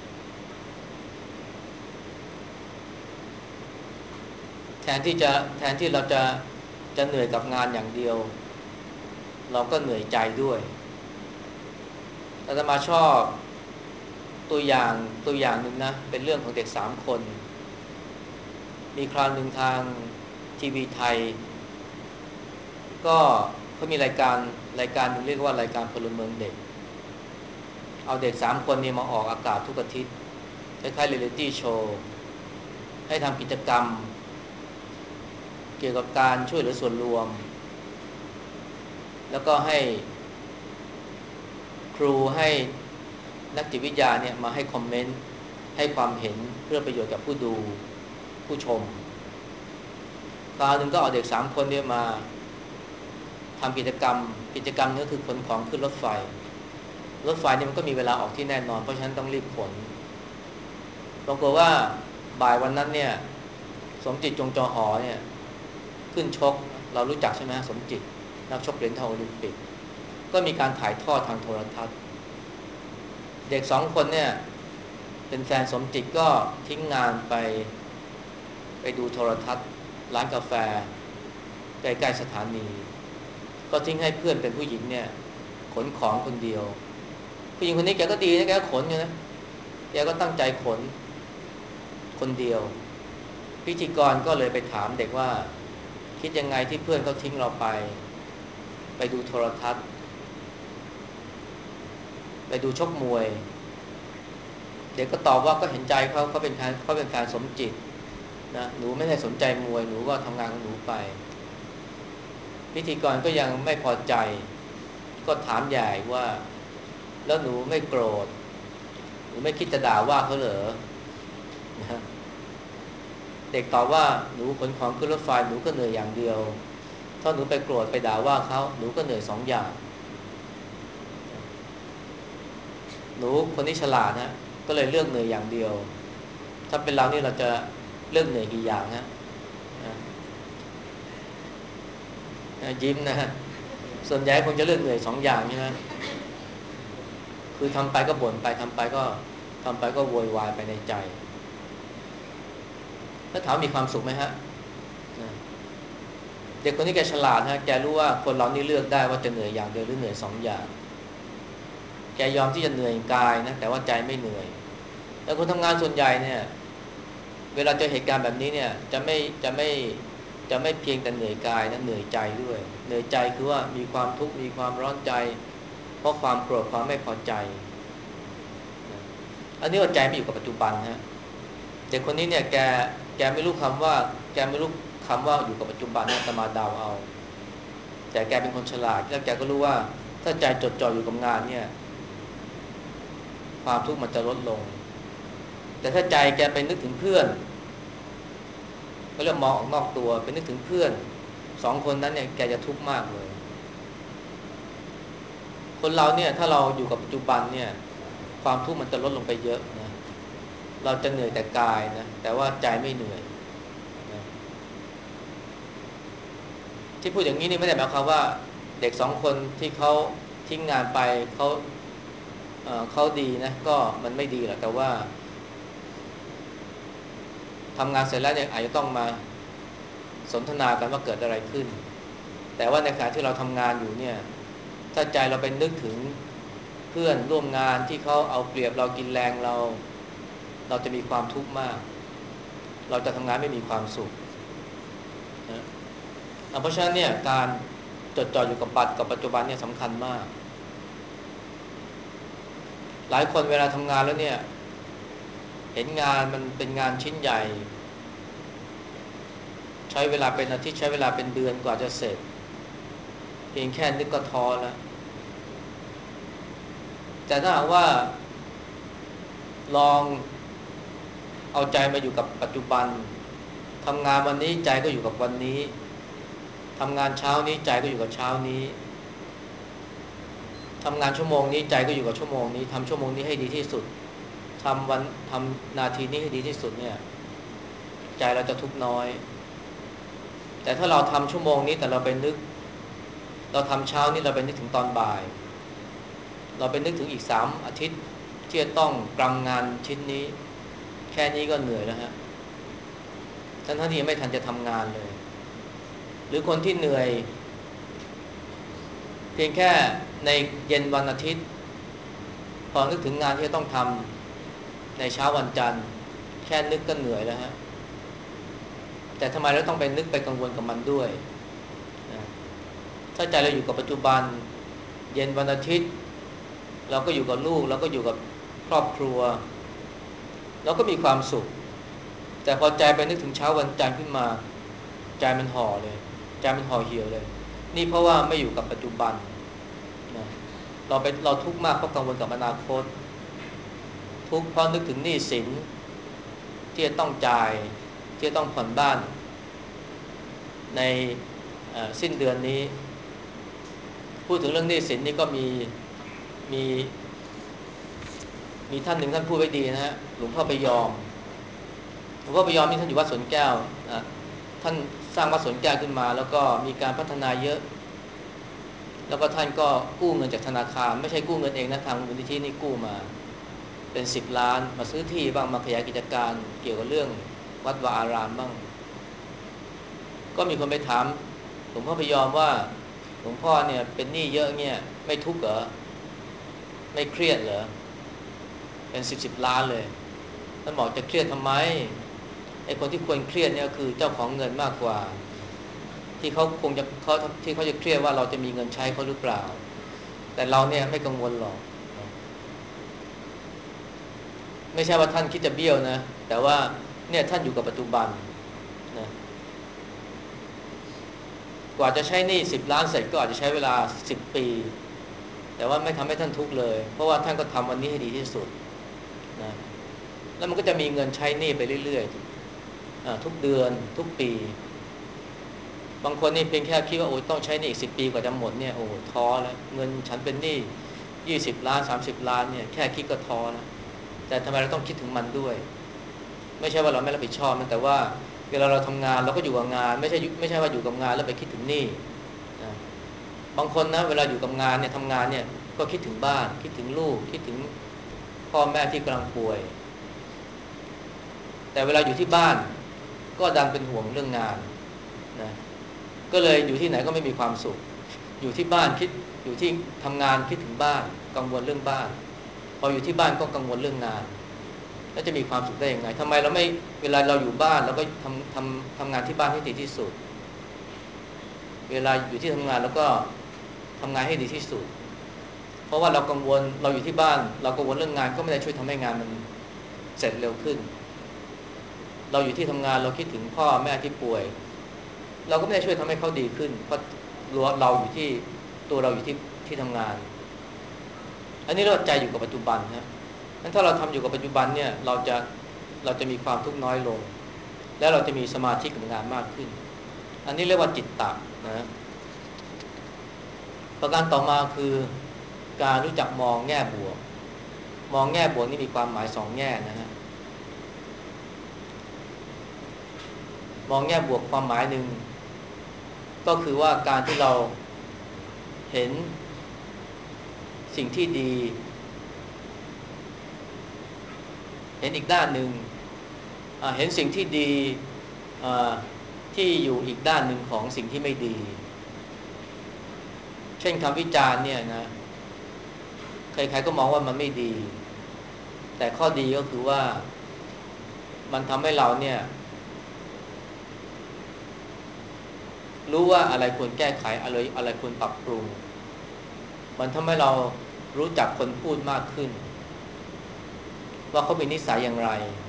แทนที่จะแทนที่เราจะจะเหนื่อยกับงานอย่างเดียวเราก็เหนื่อยใจด้วยอาตมาชอบตัวอย่างตัวอย่างหนึ่งนะเป็นเรื่องของเด็กสามคนมีคราวหนึ่งทางทีวีไทยก็เขามีรายการรายการหนึ่งเรียกว่ารายการพลเมืองเด็กเอาเด็กสามคนนี้มาออกอากาศทุกอาทิตย์คล้ายๆเรียลิตี้โชว์ให้ทำกิจกรรมเกี่ยวกับการช่วยเหลือส่วนรวมแล้วก็ให้ครูให้นักจิตวิทยาเนี่ยมาให้คอมเมนต์ให้ความเห็นเพื่อประโยชน์กับผู้ดูผู้ชมคราวหนึ่งก็เอาเด็กสามคนนี้มาทำกิจกรรมกิจกรรมนี้ก็คือขนของขึ้นรถไฟรถไฟนี่มันก็มีเวลาออกที่แน่นอนเพราะฉะนั้นต้องรีบขนปรากฏว่าบ่ายวันนั้นเนี่ยสมจิตจงจอหอเนี่ยขึ้นชกเรารู้จักใช่ไหมสมจิตนักชกเหรียญทองโอลิมปิกก็มีการถ่ายทอดทางโทรทัศน์เด็กสองคนเนี่ยเป็นแฟนสมจิตก็ทิ้งงานไปไปดูโทรทัศน์ร้านกาแฟใกล้ๆสถานีก็ทิ้งให้เพื่อนเป็นผู้หญิงเนี่ยขนของคนเดียวผู้หญิงคนนี้แกก็ดีนะแกก็ขนอยู่นะแกก็ตั้งใจขนคนเดียวพิธีกรก็เลยไปถามเด็กว่าคิดยังไงที่เพื่อนเขาทิ้งเราไปไปดูโทรทัศน์ไปดูชกมวยเด็กก็ตอบว่าก็เห็นใจเขาเขาเป็นแฟนเขาเป็นแฟนสมจิตนะหนูไม่ได้สนใจมวยหนูก็ทำงานของหนูไปพิธีกรก็ยังไม่พอใจก็ถามใหญ่ว่าแล้วหนูไม่โกรธหนูไม่คิดจะด่าว่าเขาเหรอนะเด็กตอบว่าหนูขนของขึ้นรถไฟหนูก็เหนื่อยอย่างเดียวถ้าหนูไปโกรธไปด่าว่าเขาหนูก็เหนื่อยสองอย่างหนูคนนี้ฉลาดนะก็เลยเลือกเหนื่อยอย่างเดียวถ้าเป็นเรานี่เราจะเลือกเหนื่อยกี่อย่างนะยิ้มนะฮะส่วนใหญ่คงจะเลือกเหนื่อยสองอย่างใช่ไหมคือทำไปก็บ่นไปทำไปก็ทำไปก็โวยวายไปในใจแล้วถามมีความสุขไหมฮะเด็กคนนี้แกฉลาดฮะแกรู้ว่าคนเรานี่เลือกได้ว่าจะเหนื่อยอย่างเดียวหรือเหนื่อยสองอย่างแกยอมที่จะเหนื่อยกายนะแต่ว่าใจไม่เหนื่อยแล้วคนทำงานส่วนใหญ่เนี่ยเวลาเจอเหตุการณ์แบบนี้เนี่ยจะไม่จะไม่จะไม่เพียงแต่เหนื่อยกายนะเหนื่อยใจด้วยเหนื่อยใจคือว่ามีความทุกข์มีความร้อนใจเพราะความโกรธความไม่พอใจอันนี้ว่าใจไม่อยู่กับปัจจุบันฮะเด็กคนนี้เนี่ยแกแกไม่รู้คำว่าแกไม่รู้คำว่าอยู่กับปัจจุบันเนี่ยแต่มาเดาเอาแต่แกเป็นคนฉลาดแล้วแกก็รู้ว่าถ้าใจจดจ่ออยู่กับงานเนี่ยความทุกข์มันจะลดลงแต่ถ้าใจแกไปนึกถึงเพื่อนก็เรียกมองออกนอกตัวไปนึกถึงเพื่อนสองคนนั้นเนี่ยแกจะทุกข์มากเลยคนเราเนี่ยถ้าเราอยู่กับปัจจุบันเนี่ยความทุกข์มันจะลดลงไปเยอะนะเราจะเหนื่อยแต่กายนะแต่ว่าใจไม่เหนื่อยนะที่พูดอย่างนี้นี่ไม่ได้หมายความว่าเด็กสองคนที่เขาทิ้งงานไปเขาเอ่อเขาดีนะก็มันไม่ดีหรอกแต่ว่าทำงานเสร็จแล้วเนี่ยอาจจะต้องมาสนทนากันว่าเกิดอะไรขึ้นแต่ว่าในขณะที่เราทำงานอยู่เนี่ยถ้าใจเราไปนึกถึงเพื่อนร่วมงานที่เขาเอาเปรียบเรากินแรงเราเราจะมีความทุกข์มากเราจะทำงานไม่มีความสุขนะเพราะฉะนั้นเนี่ยการจดจ่ออยู่กับปัจกับปัจจุบันเนี่ยสำคัญมากหลายคนเวลาทำงานแล้วเนี่ยเห็นงานมันเป็นงานชิ้นใหญ่ใช้เวลาเป็นอาทิตย์ใช้เวลาเป็นเดือนกว่าจะเสร็จเพียงแค่นึกก็ท้อแล้วแต่ถ้าหากว่าลองเอาใจมาอยู่กับปัจจุบันทำงานวันนี้ใจก็อยู่กับวันนี้ทำงานเช้านี้ใจก็อยู่กับเช้านี้ทำงานชั่วโมงนี้ใจก็อยู่กับชั่วโมงนี้ทำชั่วโมงนี้ให้ดีที่สุดทำวันทำนาทีนี้ให้ดีที่สุดเนี่ยใจเราจะทุกข์น้อยแต่ถ้าเราทำชั่วโมงนี้แต่เราไปนึกเราทำเช้านี้เราไปนึกถึงตอนบ่ายเราไปนึกถึงอีกสามอาทิตย์ที่จะต้องกรำงานชิ้นนี้แค่นี้ก็เหนื่อยแล้วฮะทั้งที่ยังไม่ทันจะทำงานเลยหรือคนที่เหนื่อยเพียงแค่ในเย็นวันอาทิตย์พอนึกถึงงานที่จะต้องทำในเช้าวันจันทร์แค่นึกก็เหนื่อยแล้วฮะแต่ทำไมเราต้องไปนึกไปกังวลกับมันด้วยนะถ้าใจเราอยู่กับปัจจุบันเย็นวันอาทิตย์เราก็อยู่กับลูกเราก็อยู่กับครอบครัวเราก็มีความสุขแต่พอใจไปนึกถึงเช้าวันจันทร์ขึ้นมาใจมันห่อเลยใจมันห่อเหี่ยวเลยนี่เพราะว่าไม่อยู่กับปัจจุบันนะเราไปเราทุกข์มากเพราะกังวลกับอนาคตทุกข์เพราะนึกถึงหนี้สินที่จะต้องจ่ายที่จะต้องผ่อนบ้านในสิ้นเดือนนี้พูดถึงเรื่องหนี้สินนี่ก็มีมีมีท่านหนึ่งท่านพูดไว้ดีนะฮะหลวงพ่อพยอมหลวงพ่อพยอมนี่ท่านอยู่วัดสวนแก้วท่านสร้างวัดสวนแก้วขึ้นมาแล้วก็มีการพัฒนาเยอะแล้วก็ท่านก็กู้เงินจากธนาคารไม่ใช่กู้เงินเองนะทางมูลนิธินี่กู้มาเป็นสิบล้านมาซื้อที่บ้างมาขยายกิจการเกี่ยวกับเรื่องวัดวาอารามบ้างก็มีคนไปถามหลวงพ่อพยอมว่าหลวงพ่อเนี่ยเป็นหนี้เยอะเนี่ยไม่ทุกข์เหรอไม่เครียดเหรอเป็นสิบสิบล้านเลยท่านบอกจะเครียดทำไมไอ้คนที่ควรเครียดเนี่ยคือเจ้าของเงินมากกว่าที่เขาคงจะเขาที่เขาจะเครียดว่าเราจะมีเงินใช้เขาหรือเปล่าแต่เราเนี่ยไม่กังวลหรอกไม่ใช่ว่าท่านคิดจะเบี้ยวนะแต่ว่าเนี่ยท่านอยู่กับปัจจุบันนะกว่าจะใช้หนี้สิบล้านเสร็จก็อาจจะใช้เวลาสิบปีแต่ว่าไม่ทำให้ท่านทุกข์เลยเพราะว่าท่านก็ทำวันนี้ให้ดีที่สุดนะแล้วมันก็จะมีเงินใช้หนี้ไปเรื่อยๆทุกเดือนทุกปีบางคนนี่เพียงแค่คิดว่าโอ้ต้องใช้หนี้อีกสิบปีกว่าจะหมดเนี่ยโอ้ท้อแล้วเงินฉันเป็นหนี้ยี่สิบล้านสามสิบล้านเนี่ยแค่คิดก็ท้อแล้วแต่ทำไมเราต้องคิดถึงมันด้วยไม่ใช่ว่าเราไม่รับผิดชอบนะแต่ว่าเวลาเราทำงานเราก็อยู่กับงานไม่ใช่ไม่ใช่ว่าอยู่กับงานแล้วไปคิดถึงหนี้นะบางคนนะเวลาอยู่กับงานเนี่ยทำงานเนี่ยก็คิดถึงบ้านคิดถึงลูกคิดถึงพ่อแม่ที่กำลังป่วยแต่เวลาอยู่ที่บ้านก็ดันเป็นห่วงเรื่องงานนะก็เลยอยู่ที่ไหนก็ไม่มีความสุขอยู่ที่บ้านคิดอยู่ที่ทำงานคิดถึงบ้านกังวลเรื่องบ้านพออยู่ที่บ้านก็กังวลเรื่องงานแล้วจะมีความสุขได้ยังไงทำไมเราไม่เวลาเราอยู่บ้านเราก็ทำทำทำงานที่บ้านให้ดีที่สุดเวลาอยู่ที่ทำงานแล้วก็ทำงานให้ดีที่สุดเพราะว่าเรากังวลเราอยู่ที่บ้านเรากังวลเรื่องงานก็ไม่ได้ช่วยทำให้งานมันเสร็จเร็วขึ้นเราอยู่ที่ทำงานเราคิดถึงพ่อแม่ที่ป่วยเราก็ไม่ได้ช่วยทำให้เขาดีขึ้นเพราะเราอยู่ที่ตัวเราอยู่ที่ที่ทำงานอันนี้เราใจอยู่กับปัจจุบันนะงั้นถ้าเราทำอยู่กับปัจจุบันเนี่ยเราจะเราจะมีความทุกข์น้อยลงและเราจะมีสมาธิกับงานมากขึ้นอันนี้เรียกว่าจิตตะนะประการต่อมาคือการรู้จักมองแง่บวกมองแง่บวกนี่มีความหมายสองแง่นะฮะมองแง่บวกความหมายหนึ่งก็คือว่าการที่เราเห็นสิ่งที่ดีเห็นอีกด้านหนึ่งเห็นสิ่งที่ดีที่อยู่อีกด้านหนึ่งของสิ่งที่ไม่ดีเช่นคำวิจารณ์เนี่ยนะใครๆก็มองว่ามันไม่ดีแต่ข้อดีก็คือว่ามันทำให้เราเนี่ยรู้ว่าอะไรควรแก้ไขอะไรอะไรควรปรับปรุงมันทำให้เรารู้จักคนพูดมากขึ้นว่าเขาเป็นนิสัยอย่างไร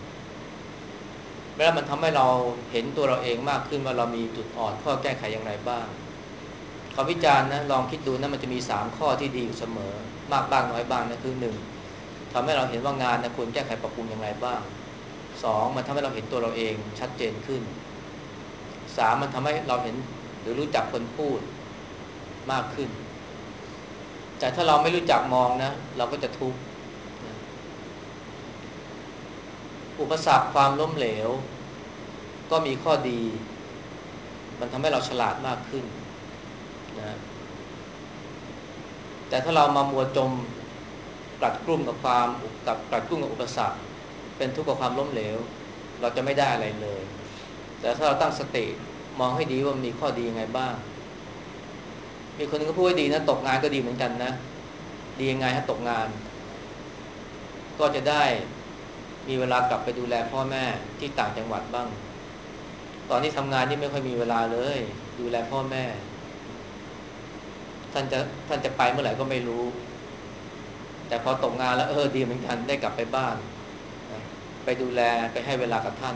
แล้วมันทำให้เราเห็นตัวเราเองมากขึ้นว่าเรามีจุดอ่อนข้อแก้ไขอย่างไรบ้างคำวิจารณ์นะลองคิดดูนะมันจะมีสามข้อที่ดีอยู่เสมอมากบ้างน้อยบ้างนะคือหนึ่งทำให้เราเห็นว่างานนะควรแก้ไขปรับปรุงอย่างไรบ้างสองมันทำให้เราเห็นตัวเราเองชัดเจนขึ้นสามมันทำให้เราเห็นหรือรู้จักคนพูดมากขึ้นแต่ถ้าเราไม่รู้จักมองนะเราก็จะทุกข์นะอุปสรรคความล้มเหลวก็มีข้อดีมันทำให้เราฉลาดมากขึ้นนะแต่ถ้าเรามามัวจมกลัดกลุ้มกับความกับกลัดกลุ้มกับอุปสรรคเป็นทุกข์กับความล้มเหลวเราจะไม่ได้อะไรเลยแต่ถ้าเราตั้งสติมองให้ดีว่ามีข้อดียังไงบ้างมีคนนึงก็พูดว่าดีนะตกงานก็ดีเหมือนกันนะดียังไงถ้าตกงานก็จะได้มีเวลากลับไปดูแลพ่อแม่ที่ต่างจังหวัดบ้างตอนที่ทำงานนี่ไม่ค่อยมีเวลาเลยดูแลพ่อแม่ท่านจะท่านจะไปเมื่อไหร่ก็ไม่รู้แต่พอตกงานแล้วเออดีเหมือนกันได้กลับไปบ้านไปดูแลไปให้เวลากับท่าน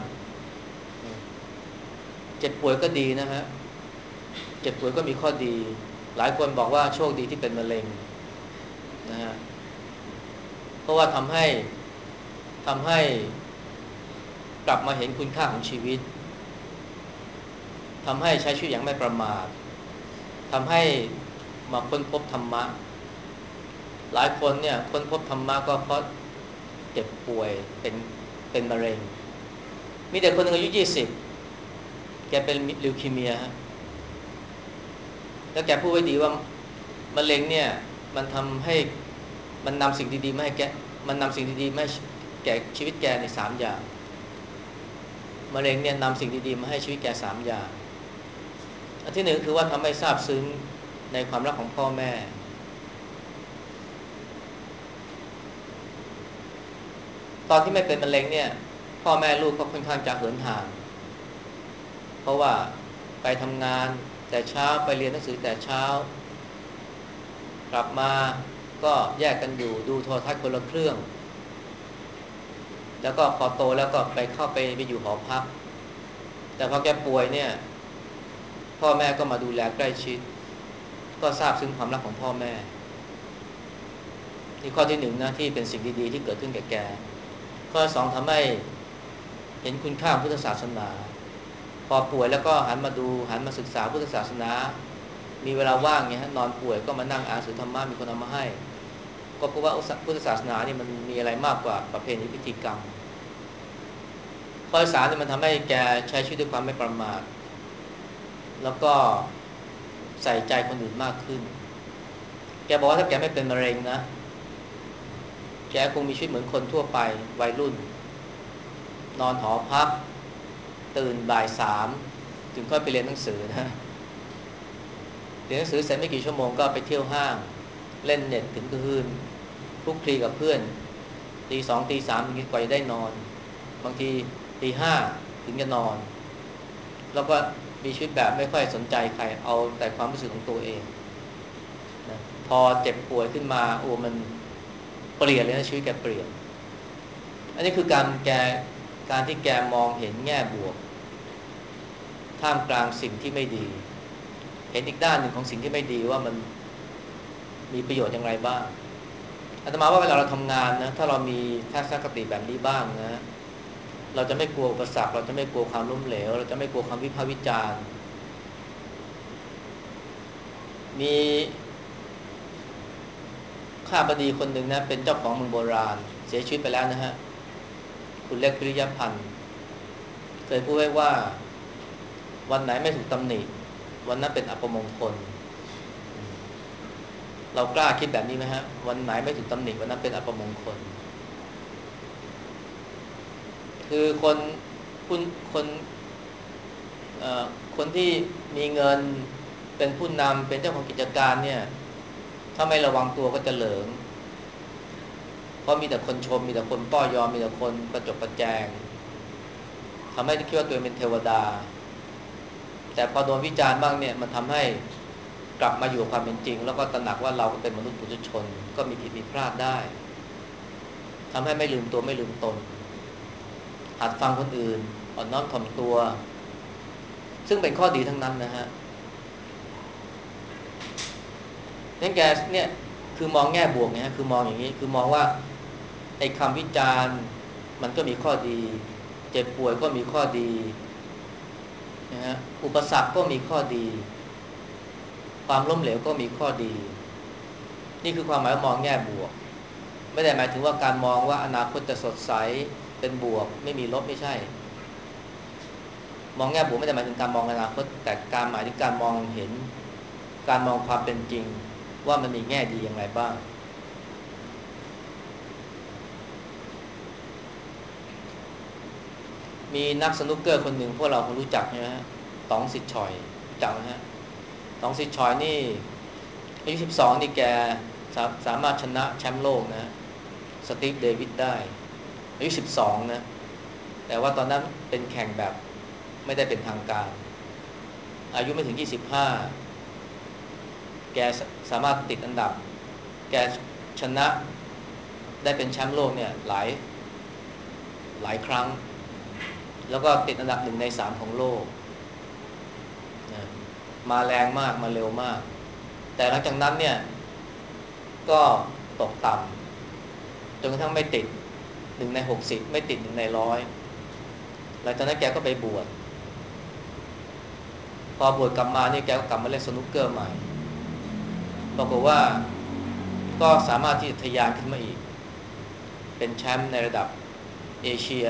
เจ็บป่วยก็ดีนะฮะเจ็บป่วยก็มีข้อดีหลายคนบอกว่าโชคดีที่เป็นมะเร็งนะฮะเพราะว่าทำให้ทำให้กลับมาเห็นคุณค่าของชีวิตทำให้ใช้ชีวิตอย่างไม่ประมาททำให้มาค้นพบธรรมะหลายคนเนี่ยค้นพบธรรมะก็เพราะเจ็บป่วยเป็นเป็นมะเร็งมีแต่คนหนึ่งอายุยี่สิบแกเป็นลิวคีเมียฮะแล้วแกพูดไว้ดีว่ามะเร็งเนี่ยมันทำให้มันนำสิ่งดีๆมาให้แกมันนำสิ่งดีๆมาให้แก่ชีวิตแกในสามอย่างมะเร็งเนี่ยนำสิ่งดีๆมาให้ชีวิตแกสามอย่างอันที่หนึ่งคือว่าทำให้ซาบซึ้งในความรักของพ่อแม่ตอนที่ไม่เป็นมะเร็งเนี่ยพ่อแม่ลูกก็ค่อนข้างจะเหินห่างเพราะว่าไปทำงานแต่เช้าไปเรียนหนังสือแต่เช้ากลับมาก็แยกกันอยู่ดูโทรทัศน์คนละเครื่องแล้วก็พอโตแล้วก็ไปเข้าไปไปอยู่หอพักแต่พอแกป่วยเนี่ยพ่อแม่ก็มาดูแลใกล้ชิดก็ทราบซึ้งความรักของพ่อแม่นี่ข้อที่หนึ่งนะที่เป็นสิ่งดีๆที่เกิดขึ้นแก่แกข้อสองทำให้เห็นคุณค่าของพุทธศาสนาพอป่วยแล้วก็หันมาดูหันมาศึกษาพุทธศาสนามีเวลาว่างเนี่ยฮะนอนป่วยก็มานั่งอ่านหนังสือธรรมะมีคนเอามาให้ก็พบว่าพุทธศาสนานี่มันมีอะไรมากกว่าประเพณีพิธีกรรมข้อที่สามเนี่ยมันทำให้แกใช้ชีวิตด้วยความไม่ประมาทแล้วก็ใส่ใจคนอื่นมากขึ้นแกบอกว่าถ้าแกไม่เป็นมะเร็งนะแกคงมีชีวิตเหมือนคนทั่วไปวัยรุ่นนอนหอพักตื่นบ่ายสามถึงค่อยไปเรียนหนังสือนะเรียนหนังสือเสร็จไม่กี่ชั่วโมงก็ไปเที่ยวห้างเล่นเน็ตถึงคืนคลุกคลีกับเพื่อนตีสองตีสามกว่าจะได้นอนบางทีตีห้าถึงจะนอนแล้วก็มีชีวิตแบบไม่ค่อยสนใจใครเอาแต่ความรู้สึกของตัวเองนะพอเจ็บป่วยขึ้นมาโอ้มันเปลี่ยนเลยนะชีวิตแกเปลี่ยนอันนี้คือการแกการที่แกมองเห็นแง่บวกท่ามกลางสิ่งที่ไม่ดีเห็นอีกด้านหนึ่งของสิ่งที่ไม่ดีว่ามันมีประโยชน์อย่างไรบ้างอาตมาว่าเวลาเราทำงานนะถ้าเรามีทัศนคติแบบนี้บ้างนะเราจะไม่กลัวอุปสรรคเราจะไม่กลัวความล้มเหลวเราจะไม่กลัวความวิพากษ์วิจารณ์มีข้าบดีคนหนึ่งนะเป็นเจ้าของเมืองโบราณเสียชีวิตไปแล้วนะฮะคุณเล็กพิริยพันธ์เคยพูดไว้ว่าวันไหนไม่ถูกตำหนิวันนั้นเป็นอัปมงคลเรากล้าคิดแบบนี้ไหมฮะวันไหนไม่ถูกตำหนิวันนั้นเป็นอัปมงคลคือคนคุณคนเอ่อคนที่มีเงินเป็นผู้นำเป็นเจ้าของกิจการเนี่ยถ้าไม่ระวังตัวก็จะเหลิงเพราะมีแต่คนชมมีแต่คนป้อยอมมีแต่คนประจบประแจงทำให้คิดว่าตัวเองเป็นเทวดาแต่พอโดนวิจารณ์บ้างเนี่ยมันทำให้กลับมาอยู่กับความเป็นจริงแล้วก็ตระหนักว่าเราก็เป็นมนุษย์ปุถุชนก็มีผิดมีพลาดได้ทำให้ไม่ลืมตัวไม่ลืมตนหัดฟังคนอื่นอ่อนน้อมถ่อมตัวซึ่งเป็นข้อดีทั้งนั้นนะฮะนั่นแกเนี่ยคือมองแง่บวกนะฮะคือมองอย่างนี้คือมองว่าไอ้คำวิจารณ์มันก็มีข้อดีเจ็บป่วยก็มีข้อดีนะฮะอุปสรรคก็มีข้อดีความล้มเหลวก็มีข้อดีนี่คือความหมายว่ามองแง่บวกไม่ได้หมายถึงว่าการมองว่าอนาคตจะสดใสเป็นบวกไม่มีลบไม่ใช่มองแง่บวกไม่ได้หมายถึงการมองอนาคตแต่การหมายถึงการมองเห็นการมองความเป็นจริงว่ามันมีแง่ดีอย่างไรบ้างมีนักสนุกเกอร์คนหนึ่งพวกเราคงรู้จักใช่ไหมฮะต๋องสิทธิ์ฉ่อยรู้จักไหมฮะต๋องสิทธิ์ฉ่อยนี่อายุสิบสองนี่แกสาสามารถชนะแชมป์โลกนะสตีฟเดวิดได้อายุสิบสองนะแต่ว่าตอนนั้นเป็นแข่งแบบไม่ได้เป็นทางการอายุไม่ถึงยี่สิบห้าแกสามารถติดอันดับแกชนะได้เป็นแชมป์โลกเนี่ยหลายหลายครั้งแล้วก็ติดอันดับหนึ่งในสามของโลกนะมาแรงมากมาเร็วมากแต่หลังจากนั้นเนี่ยก็ตกต่ำจนกระทั่งไม่ติดหนึ่งในหกสิบไม่ติดหนึ่งในร้อยหลังจากนั้นแกก็ไปบวชพอบวชกลับมาเนี่ยแกก็กลับมาเล่นสนุกเกอร์ใหม่ปรากฏว่าก็สามารถที่จะทะยานขึ้นมาอีกเป็นแชมป์ในระดับเอเชีย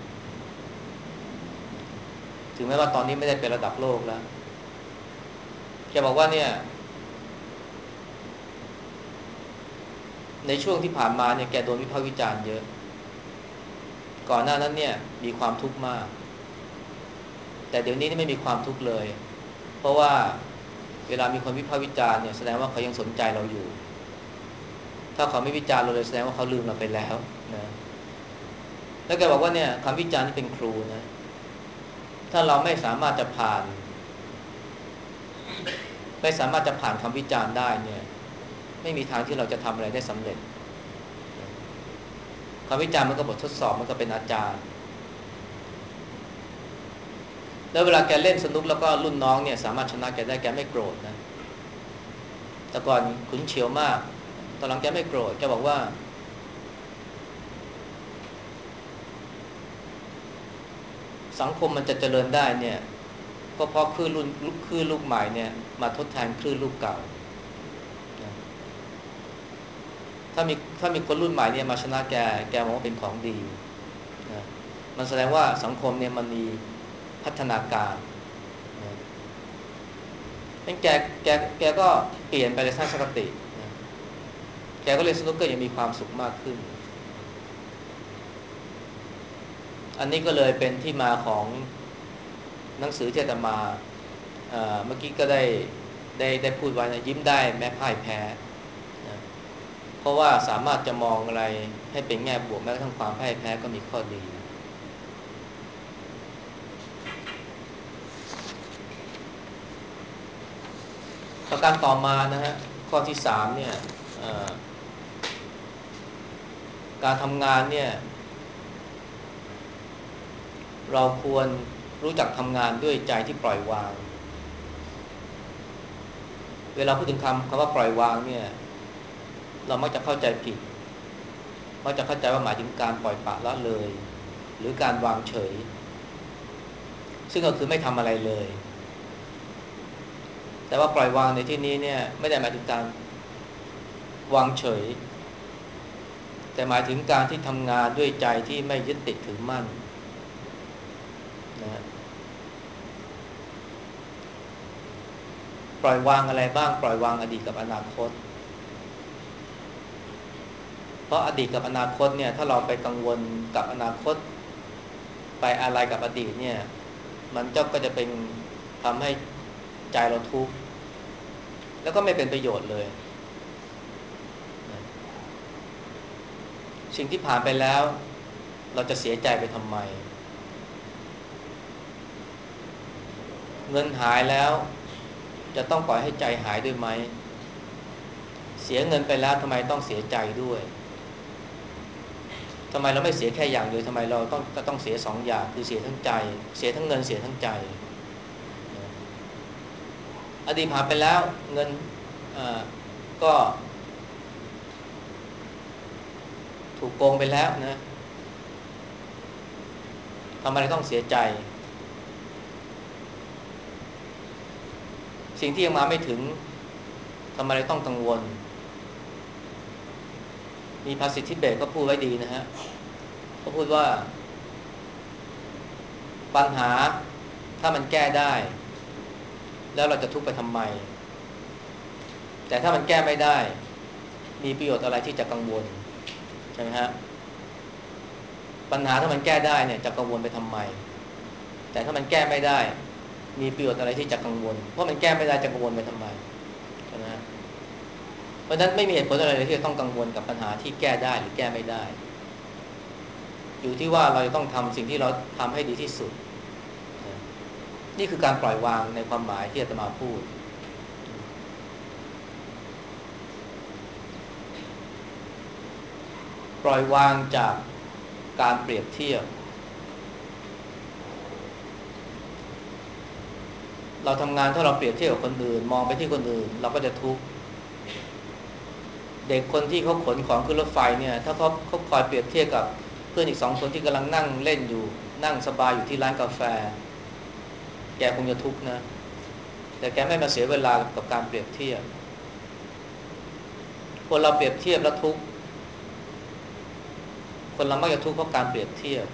ถึงแม้ว่าตอนนี้ไม่ได้เป็นระดับโลกแล้วแกบอกว่าเนี่ยในช่วงที่ผ่านมาเนี่ยแกโดนวิพากษ์วิจารณ์เยอะก่อนหน้านั้นเนี่ยมีความทุกข์มากแต่เดี๋ยวนี้นี่ไม่มีความทุกข์เลยเพราะว่าเวลามีคนวิพากษ์วิจารณ์เนี่ยแสดงว่าเขายังสนใจเราอยู่ถ้าเขาไม่วิจารณ์เราเลยแสดงว่าเขาลืมเราไปแล้วนะแล้วแกบอกว่าเนี่ยคำวิจารณ์นี่เป็นครูนะถ้าเราไม่สามารถจะผ่านไม่สามารถจะผ่านคำวิจารณ์ได้เนี่ยไม่มีทางที่เราจะทำอะไรได้สำเร็จคำวิจารณ์มันก็บททดสอบมันก็เป็นอาจารย์แล้วเวลาแกเล่นสนุกแล้วก็รุ่นน้องเนี่ยสามารถชนะแกได้แกไม่โกรธนะแต่ก่อนขุนเฉียวมากตอนหลังแกไม่โกรธแกบอกว่าสังคมมันจะเจริญได้เนี่ยก็เพราะคลื่นรุ่นคลื่นลูกใหม่เนี่ยมาทดแทนคลื่นลูกเก่านะถ้ามีถ้ามีคนรุ่นใหม่เนี่ยมาชนะแกแกมองว่าเป็นของดีนะมันแสดงว่าสังคมเนี่ยมันมีพัฒนาการนะงั้นแกแกแกก็เปลี่ยนไปเลยทัศนคตินะแกก็เลยสนุกเกอร์ยังมีความสุขมากขึ้นอันนี้ก็เลยเป็นที่มาของหนังสือที่อาตมาเอ่อเมื่อกี้ก็ได้ได้ได้พูดไว้นะยิ้มได้แม้พ่ายแพ้นะเพราะว่าสามารถจะมองอะไรให้เป็นแง่บวกแม้กระทั่งความพ่ายแพ้ก็มีข้อดีประการต่อมานะฮะข้อที่สามเนี่ยเอ่อการทำงานเนี่ยเราควรรู้จักทำงานด้วยใจที่ปล่อยวางเวลาพูดถึงคำคำว่าปล่อยวางเนี่ยเรามักจะเข้าใจผิดมักจะเข้าใจว่าหมายถึงการปล่อยปละละเลยหรือการวางเฉยซึ่งก็คือไม่ทำอะไรเลยแต่ว่าปล่อยวางในที่นี้เนี่ยไม่ได้หมายถึงการวางเฉยแต่หมายถึงการที่ทำงานด้วยใจที่ไม่ยึดติดถือมั่นนะปล่อยวางอะไรบ้างปล่อยวางอดีตกับอนาคตเพราะอดีตกับอนาคตเนี่ยถ้าเราไปกังวลกับอนาคตไปอะไรกับอดีตเนี่ยมันก็ก็จะเป็นทำให้ใจเราทุกข์แล้วก็ไม่เป็นประโยชน์เลยนะสิ่งที่ผ่านไปแล้วเราจะเสียใจไปทำไมเงินหายแล้วจะต้องปล่อยให้ใจหายด้วยไหมเสียเงินไปแล้วทำไมต้องเสียใจด้วยทำไมเราไม่เสียแค่อย่างเดียวทำไมเราต้องต้องเสียสองอย่างคือเสียทั้งใจเสียทั้งเงินเสียทั้งใจอดีตผ่านไปแล้วเงินก็ถูกโกงไปแล้วนะทำไมต้องเสียใจสิ่งที่ยังมาไม่ถึงทำไมต้องกังวลมีภาษิตทิเบตก็พูดไว้ดีนะฮะเขาพูดว่าปัญหาถ้ามันแก้ได้แล้วเราจะทุกข์ไปทำไมแต่ถ้ามันแก้ไม่ได้มีประโยชน์อะไรที่จะกังวลใช่ไหมฮะปัญหาถ้ามันแก้ได้เนี่ยจะกังวลไปทำไมแต่ถ้ามันแก้ไม่ได้มีประโยชน์อะไรที่จะกังวลเพราะมันแก้ไม่ได้จะกังวลไปทำไมใช่ไหมฮะเพราะฉะนั้นไม่มีเหตุผลอะไรเลยที่จะต้องกังวลกับปัญหาที่แก้ได้หรือแก้ไม่ได้อยู่ที่ว่าเราจะต้องทำสิ่งที่เราทำให้ดีที่สุดนี่คือการปล่อยวางในความหมายที่อาตมาพูดปล่อยวางจากการเปรียบเทียบเราทำงานถ้าเราเปรียบเทียบกับคนอื่นมองไปที่คนอื่นเราก็จะทุกข์เด็กคนที่เขาขนของขึ้นรถไฟเนี่ยถ้าเขาเขาคอยเปรียบเทียบกับเพื่อนอีกสองคนที่กำลังนั่งเล่นอยู่นั่งสบายอยู่ที่ร้านกาแฟแกคงจะทุกข์นะแต่แกไม่มาเสียเวลากับการเปรียบเทียบคนเราเปรียบเทียบแล้วทุกข์คนเรามักจะทุกข์เพราะการเปรียบเทียบ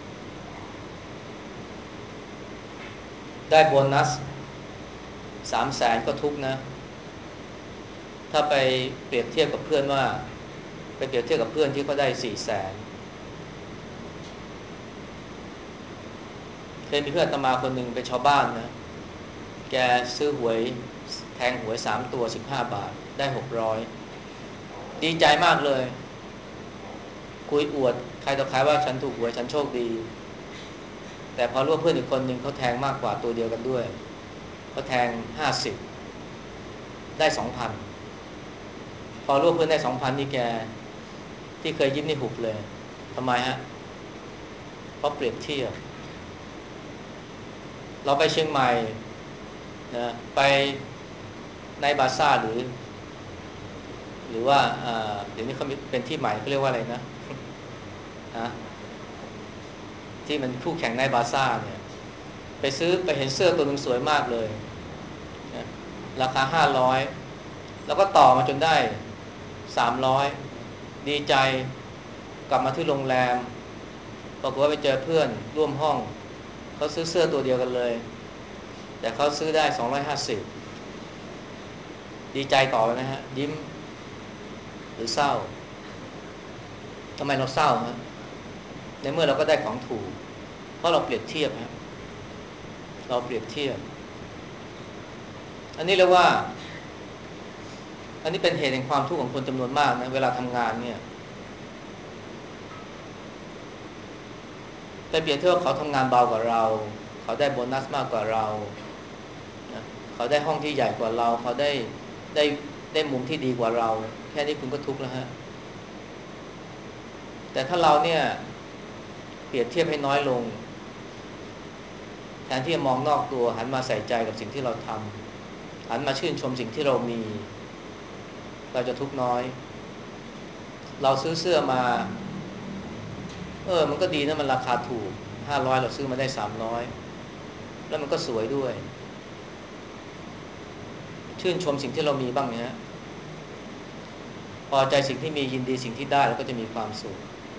ได้โบนัสสามแสนก็ทุกข์นะถ้าไปเปรียบเทียบกับเพื่อนว่าไปเปรียบเทียบกับเพื่อนที่เขาได้สี่แสนเคยมีเพื่อนอาตมาคนหนึ่งเป็นชาวบ้านนะแกซื้อหวยแทงหวยสามตัวสิบห้าบาทได้หกร้อยดีใจมากเลยคุยอวดใครต่อใครว่าฉันถูกหวยฉันโชคดีแต่พอรู้ว่าเพื่อนอีกคนหนึ่งเขาแทงมากกว่าตัวเดียวกันด้วยเขาแทงห้าสิบได้สองพันพอรู้ว่าเพื่อนได้สองพันนี่แกที่เคยยิ้มนี่หุบเลยทำไมฮะเพราะเปรียบเทียบเราไปเชียงใหม่นะไปในบาซ่าหรือหรือว่าเดี๋ยวนี้เขาเป็นที่ใหม่เขาเรียกว่าอะไรนะฮะที่มันคู่แข่งในบาซ่าเนี่ยไปซื้อไปเห็นเสื้อตัวนึงสวยมากเลยนะราคาห้าร้อยแล้วก็ต่อมาจนได้สามร้อยดีใจกลับมาที่โรงแรมปรากฏว่าไปเจอเพื่อนร่วมห้องเขาซื้อเสื้อตัวเดียวกันเลยแต่เขาซื้อได้สองร้อยห้าสิบดีใจต่อเลยนะฮะยิ้มหรือเศร้าทำไมเราเศร้าฮะในเมื่อเราก็ได้ของถูกเพราะเราเปรียบเทียบฮะเราเปรียบเทียบอันนี้เรียกว่าอันนี้เป็นเหตุแห่งความทุกข์ของคนจำนวนมากนะเวลาทำงานเนี่ยไปเปรียบเทียบเขาทำงานเบากว่าเราเขาได้โบนัสมากกว่าเรานะเขาได้ห้องที่ใหญ่กว่าเราเขาได้ได้ได้มุมที่ดีกว่าเราแค่นี้คุณก็ทุกข์แล้วฮะแต่ถ้าเราเนี่ยเปรียบเทียบให้น้อยลงแทนที่จะมองนอกตัวหันมาใส่ใจกับสิ่งที่เราทำหันมาชื่นชมสิ่งที่เรามีเราจะทุกข์น้อยเราซื้อเสื้อมาเออมันก็ดีนะมันราคาถูกห้าร้อยเราซื้อมาได้สามร้อยแล้วมันก็สวยด้วยชื่นชมสิ่งที่เรามีบ้างเนี่ยฮะพอใจสิ่งที่มียินดีสิ่งที่ได้แล้วก็จะมีความสุข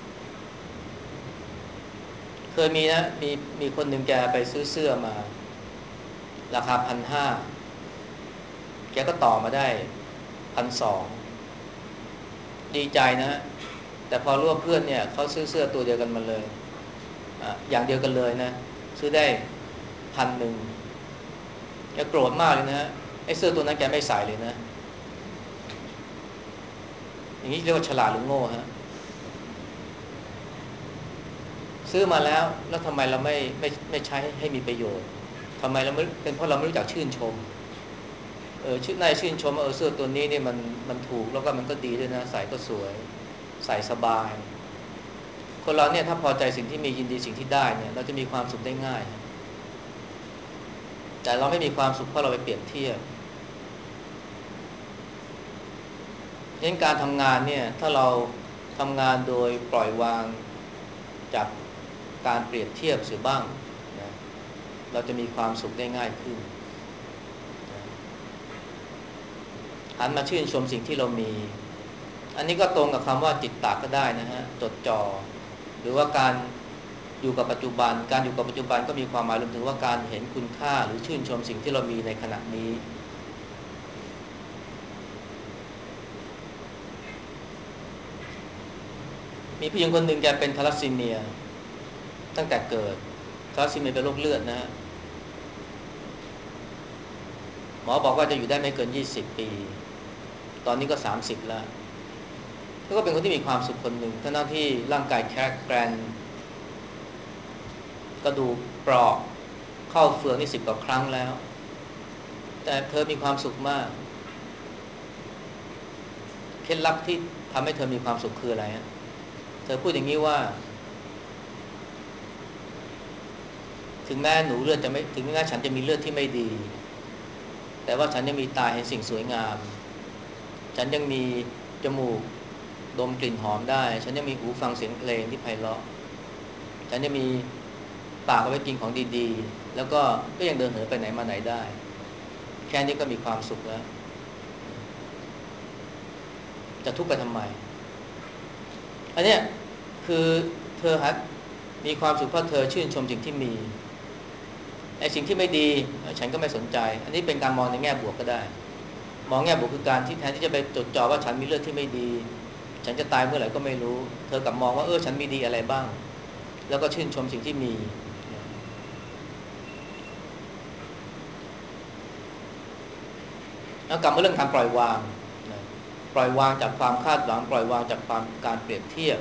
เคยมีนะมีมีคนหนึ่งแกไปซื้อเสื้อมาราคาพันห้าแกก็ต่อมาได้พันสองดีใจนะแต่พอรู้ว่าเพื่อนเนี่ยเขาซื้อเสื้อตัวเดียวกันมาเลยอ่ะอย่างเดียวกันเลยนะซื้อได้พันหนึ่งแกโกรธมากเลยนะฮะไอ้เสื้อตัวนั้นแกไม่ใส่เลยนะอย่างนี้เรียกว่าฉลาดหรือโง่ฮะซื้อมาแล้วแล้วทำไมเราไม่ไม่ไม่ใช้ให้มีประโยชน์ททำไมเราไม่เป็นเพราะเราไม่รู้จักชื่นชมเออชื่อนายชื่นชมว่าเออเสื้อตัวนี้เนี่ยมันมันถูกแล้วก็มันก็ดีด้วยนะใส่ก็สวยใส่สบายคนเราเนี่ยถ้าพอใจสิ่งที่มียินดีสิ่งที่ได้เนี่ยเราจะมีความสุขได้ง่าย แต่เราไม่มีความสุขเพราะเราไปเปรียบเทียบเช่นการทำงานเนี่ยถ้าเราทำงานโดยปล่อยวางจากการเปรียบเทียบเสียบ้างนะเราจะมีความสุขได้ง่ายขึ้นนะหันมาชื่นชมสิ่งที่เรามีอันนี้ก็ตรงกับคำว่าจิตตะก็ได้นะฮะจดจ่อหรือว่าการอยู่กับปัจจุบันการอยู่กับปัจจุบันก็มีความหมายรวมถึงว่าการเห็นคุณค่าหรือชื่นชมสิ่งที่เรามีในขณะนี้มีผู้หญิงคนหนึ่งแกเป็นทาลัสซีเมียตั้งแต่เกิดทาลัสซีเมียเป็นโรคเลือดนะฮะหมอบอกว่าจะอยู่ได้ไม่เกินยี่สิบปีตอนนี้ก็สามสิบแล้วก็เป็นคนที่มีความสุขคนหนึ่งทั้งที่ร่างกายแข็งแกร่งกระดูกเปราะเข้าเฟืองนี่สิบกว่าครั้งแล้วแต่เธอมีความสุขมากเคล็ดลับที่ทำให้เธอมีความสุขคืออะไรฮะเธอพูดอย่างนี้ว่าถึงแม้หนูเลือดจะไม่ถึงแม้ฉันจะมีเลือดที่ไม่ดีแต่ว่าฉันยังมีตาเห็นสิ่งสวยงามฉันยังมีจมูกดมกลิ่นหอมได้ฉันยังมีหูฟังเสียงเพลงที่ไพเราะฉันยังมีปากเอาไว้กินของดีๆแล้วก็ก็ยังเดินเหินไปไหนมาไหนได้แค่นี้ก็มีความสุขแล้วจะทุกข์ไปทำไมอันเนี้ยคือเธอฮัดมีความสุขเพราะเธอชื่นชมสิ่งที่มีไอ้สิ่งที่ไม่ดีฉันก็ไม่สนใจอันนี้เป็นการมองในแง่บวกก็ได้มองแง่บวกคือการที่แทนที่จะไปจดจ่อว่าฉันมีเลือดที่ไม่ดีฉันจะตายเมื่อไหร่ก็ไม่รู้เธอกลับมองว่าเออฉันมีดีอะไรบ้างแล้วก็ชื่นชมสิ่งที่มีแล้วกลับมาเรื่องการปล่อยวางปล่อยวางจากความคาดหวังปล่อยวางจากความการเปรียบเทียบ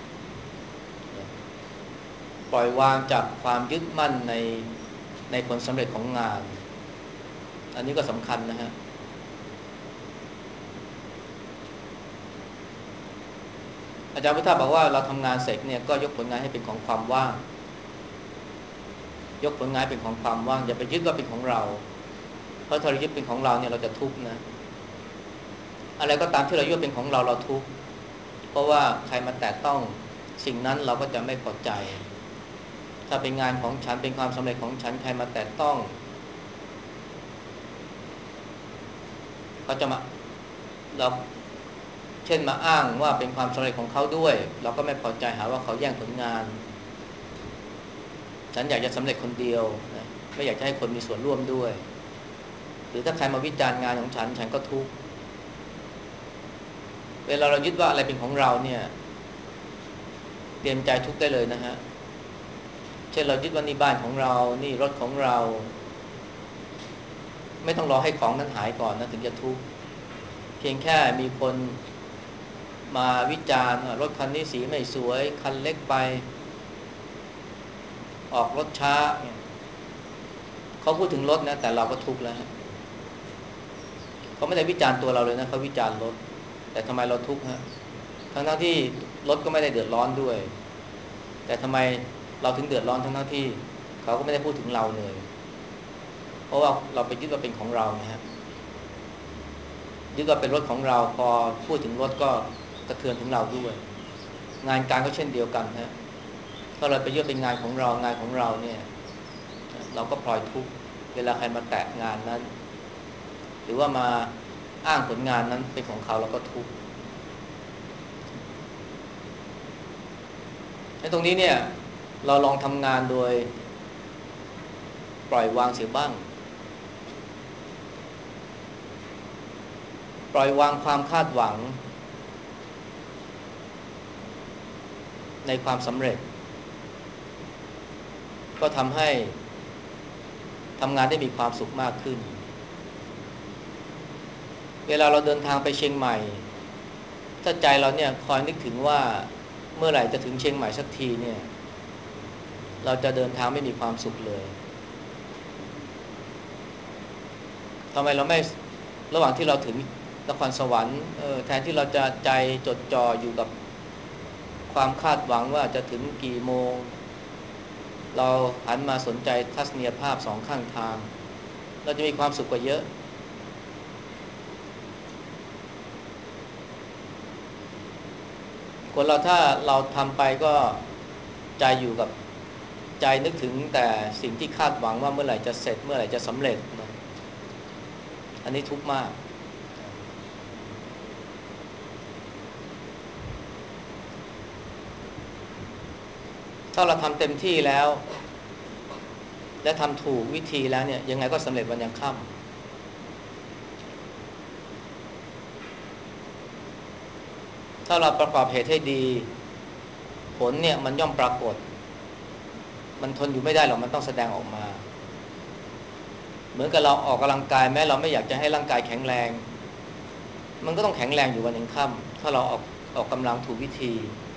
ปล่อยวางจากความยึดมั่นในในผลสำเร็จของงานอันนี้ก็สำคัญนะฮะอาจารย์พุทธาบอกว่าเราทำงานเสร็จเนี่ยก็ยกผลงานให้เป็นของความว่างยกผลงานเป็นของความว่างอย่าไปยึดว่าเป็นของเราเพราะถ้าเรายึดเป็นของเราเนี่ยเราจะทุกข์นะอะไรก็ตามที่เรายึดเป็นของเราเราทุกข์เพราะว่าใครมาแตะต้องสิ่งนั้นเราก็จะไม่พอใจถ้าเป็นงานของฉันเป็นความสำเร็จของฉันใครมาแตะต้องเขาจะมาเราเช่นมาอ้างว่าเป็นความสำเร็จของเขาด้วยเราก็ไม่พอใจหาว่าเขาแย่งผลงานฉันอยากจะสำเร็จคนเดียวนะไม่อยากจะให้คนมีส่วนร่วมด้วยหรือถ้าใครมาวิจารณ์งานของฉันฉันก็ทุกข์เวลาเรายึดว่าอะไรเป็นของเราเนี่ยเตรียมใจทุกข์ได้เลยนะฮะเช่นเรายึดว่านี่บ้านของเรานี่รถของเราไม่ต้องรอให้ของนั้นหายก่อนนะถึงจะทุกข์เพียงแค่มีคนมาวิจารณ์รถคันนี้สีไม่สวยคันเล็กไปออกรถช้าเนี่ยเขาพูดถึงรถนะแต่เราก็ทุกข์แล้วเขาไม่ได้วิจารณ์ตัวเราเลยนะเขาวิจารณ์รถแต่ทำไมเราทุกข์ฮะทั้งทั้งที่รถก็ไม่ได้เดือดร้อนด้วยแต่ทำไมเราถึงเดือดร้อนทั้งทั้งที่เขาก็ไม่ได้พูดถึงเราเลยเพราะว่าเราไปยึดว่าเป็นของเรานะฮะยึดว่าเป็นรถของเราพอพูดถึงรถก็กระเทือนถึงเราด้วยงานการก็เช่นเดียวกันฮะถ้าเราไปยึดเป็นงานของเรางานของเราเนี่ยเราก็พลอยทุกข์เวลาใครมาแตะงานนั้นหรือว่ามาอ้างผลงานนั้นเป็นของเขาเราก็ทุกข์ในตรงนี้เนี่ยเราลองทำงานโดยปล่อยวางเสียบ้างปล่อยวางความคาดหวังในความสำเร็จก็ทำให้ทำงานได้มีความสุขมากขึ้นเวลาเราเดินทางไปเชียงใหม่ถ้าใจเราเนี่ยคอยนึกถึงว่าเมื่อไหร่จะถึงเชียงใหม่สักทีเนี่ยเราจะเดินทางไม่มีความสุขเลยทำไมเราไม่ระหว่างที่เราถึงนครสวรรค์เออแทนที่เราจะใจจดจ่ออยู่กับความคาดหวังว่าจะถึงกี่โมงเราหันมาสนใจทัศนียภาพสองข้างทางเราจะมีความสุขกว่าเยอะคนเราถ้าเราทำไปก็ใจอยู่กับใจนึกถึงแต่สิ่งที่คาดหวังว่าเมื่อไหร่จะเสร็จเมื่อไหร่จะสำเร็จนะอันนี้ทุกข์มากถ้าเราทำเต็มที่แล้วและทำถูกวิธีแล้วเนี่ยยังไงก็สำเร็จวันยังค่ำถ้าเราประกอบเหตุให้ดีผลเนี่ยมันย่อมปรากฏมันทนอยู่ไม่ได้หรอกมันต้องแสดงออกมาเหมือนกับเราออกกำลังกายแม้เราไม่อยากจะให้ร่างกายแข็งแรงมันก็ต้องแข็งแรงอยู่วันยังค่ำถ้าเราออกออกกำลังถูกวิธี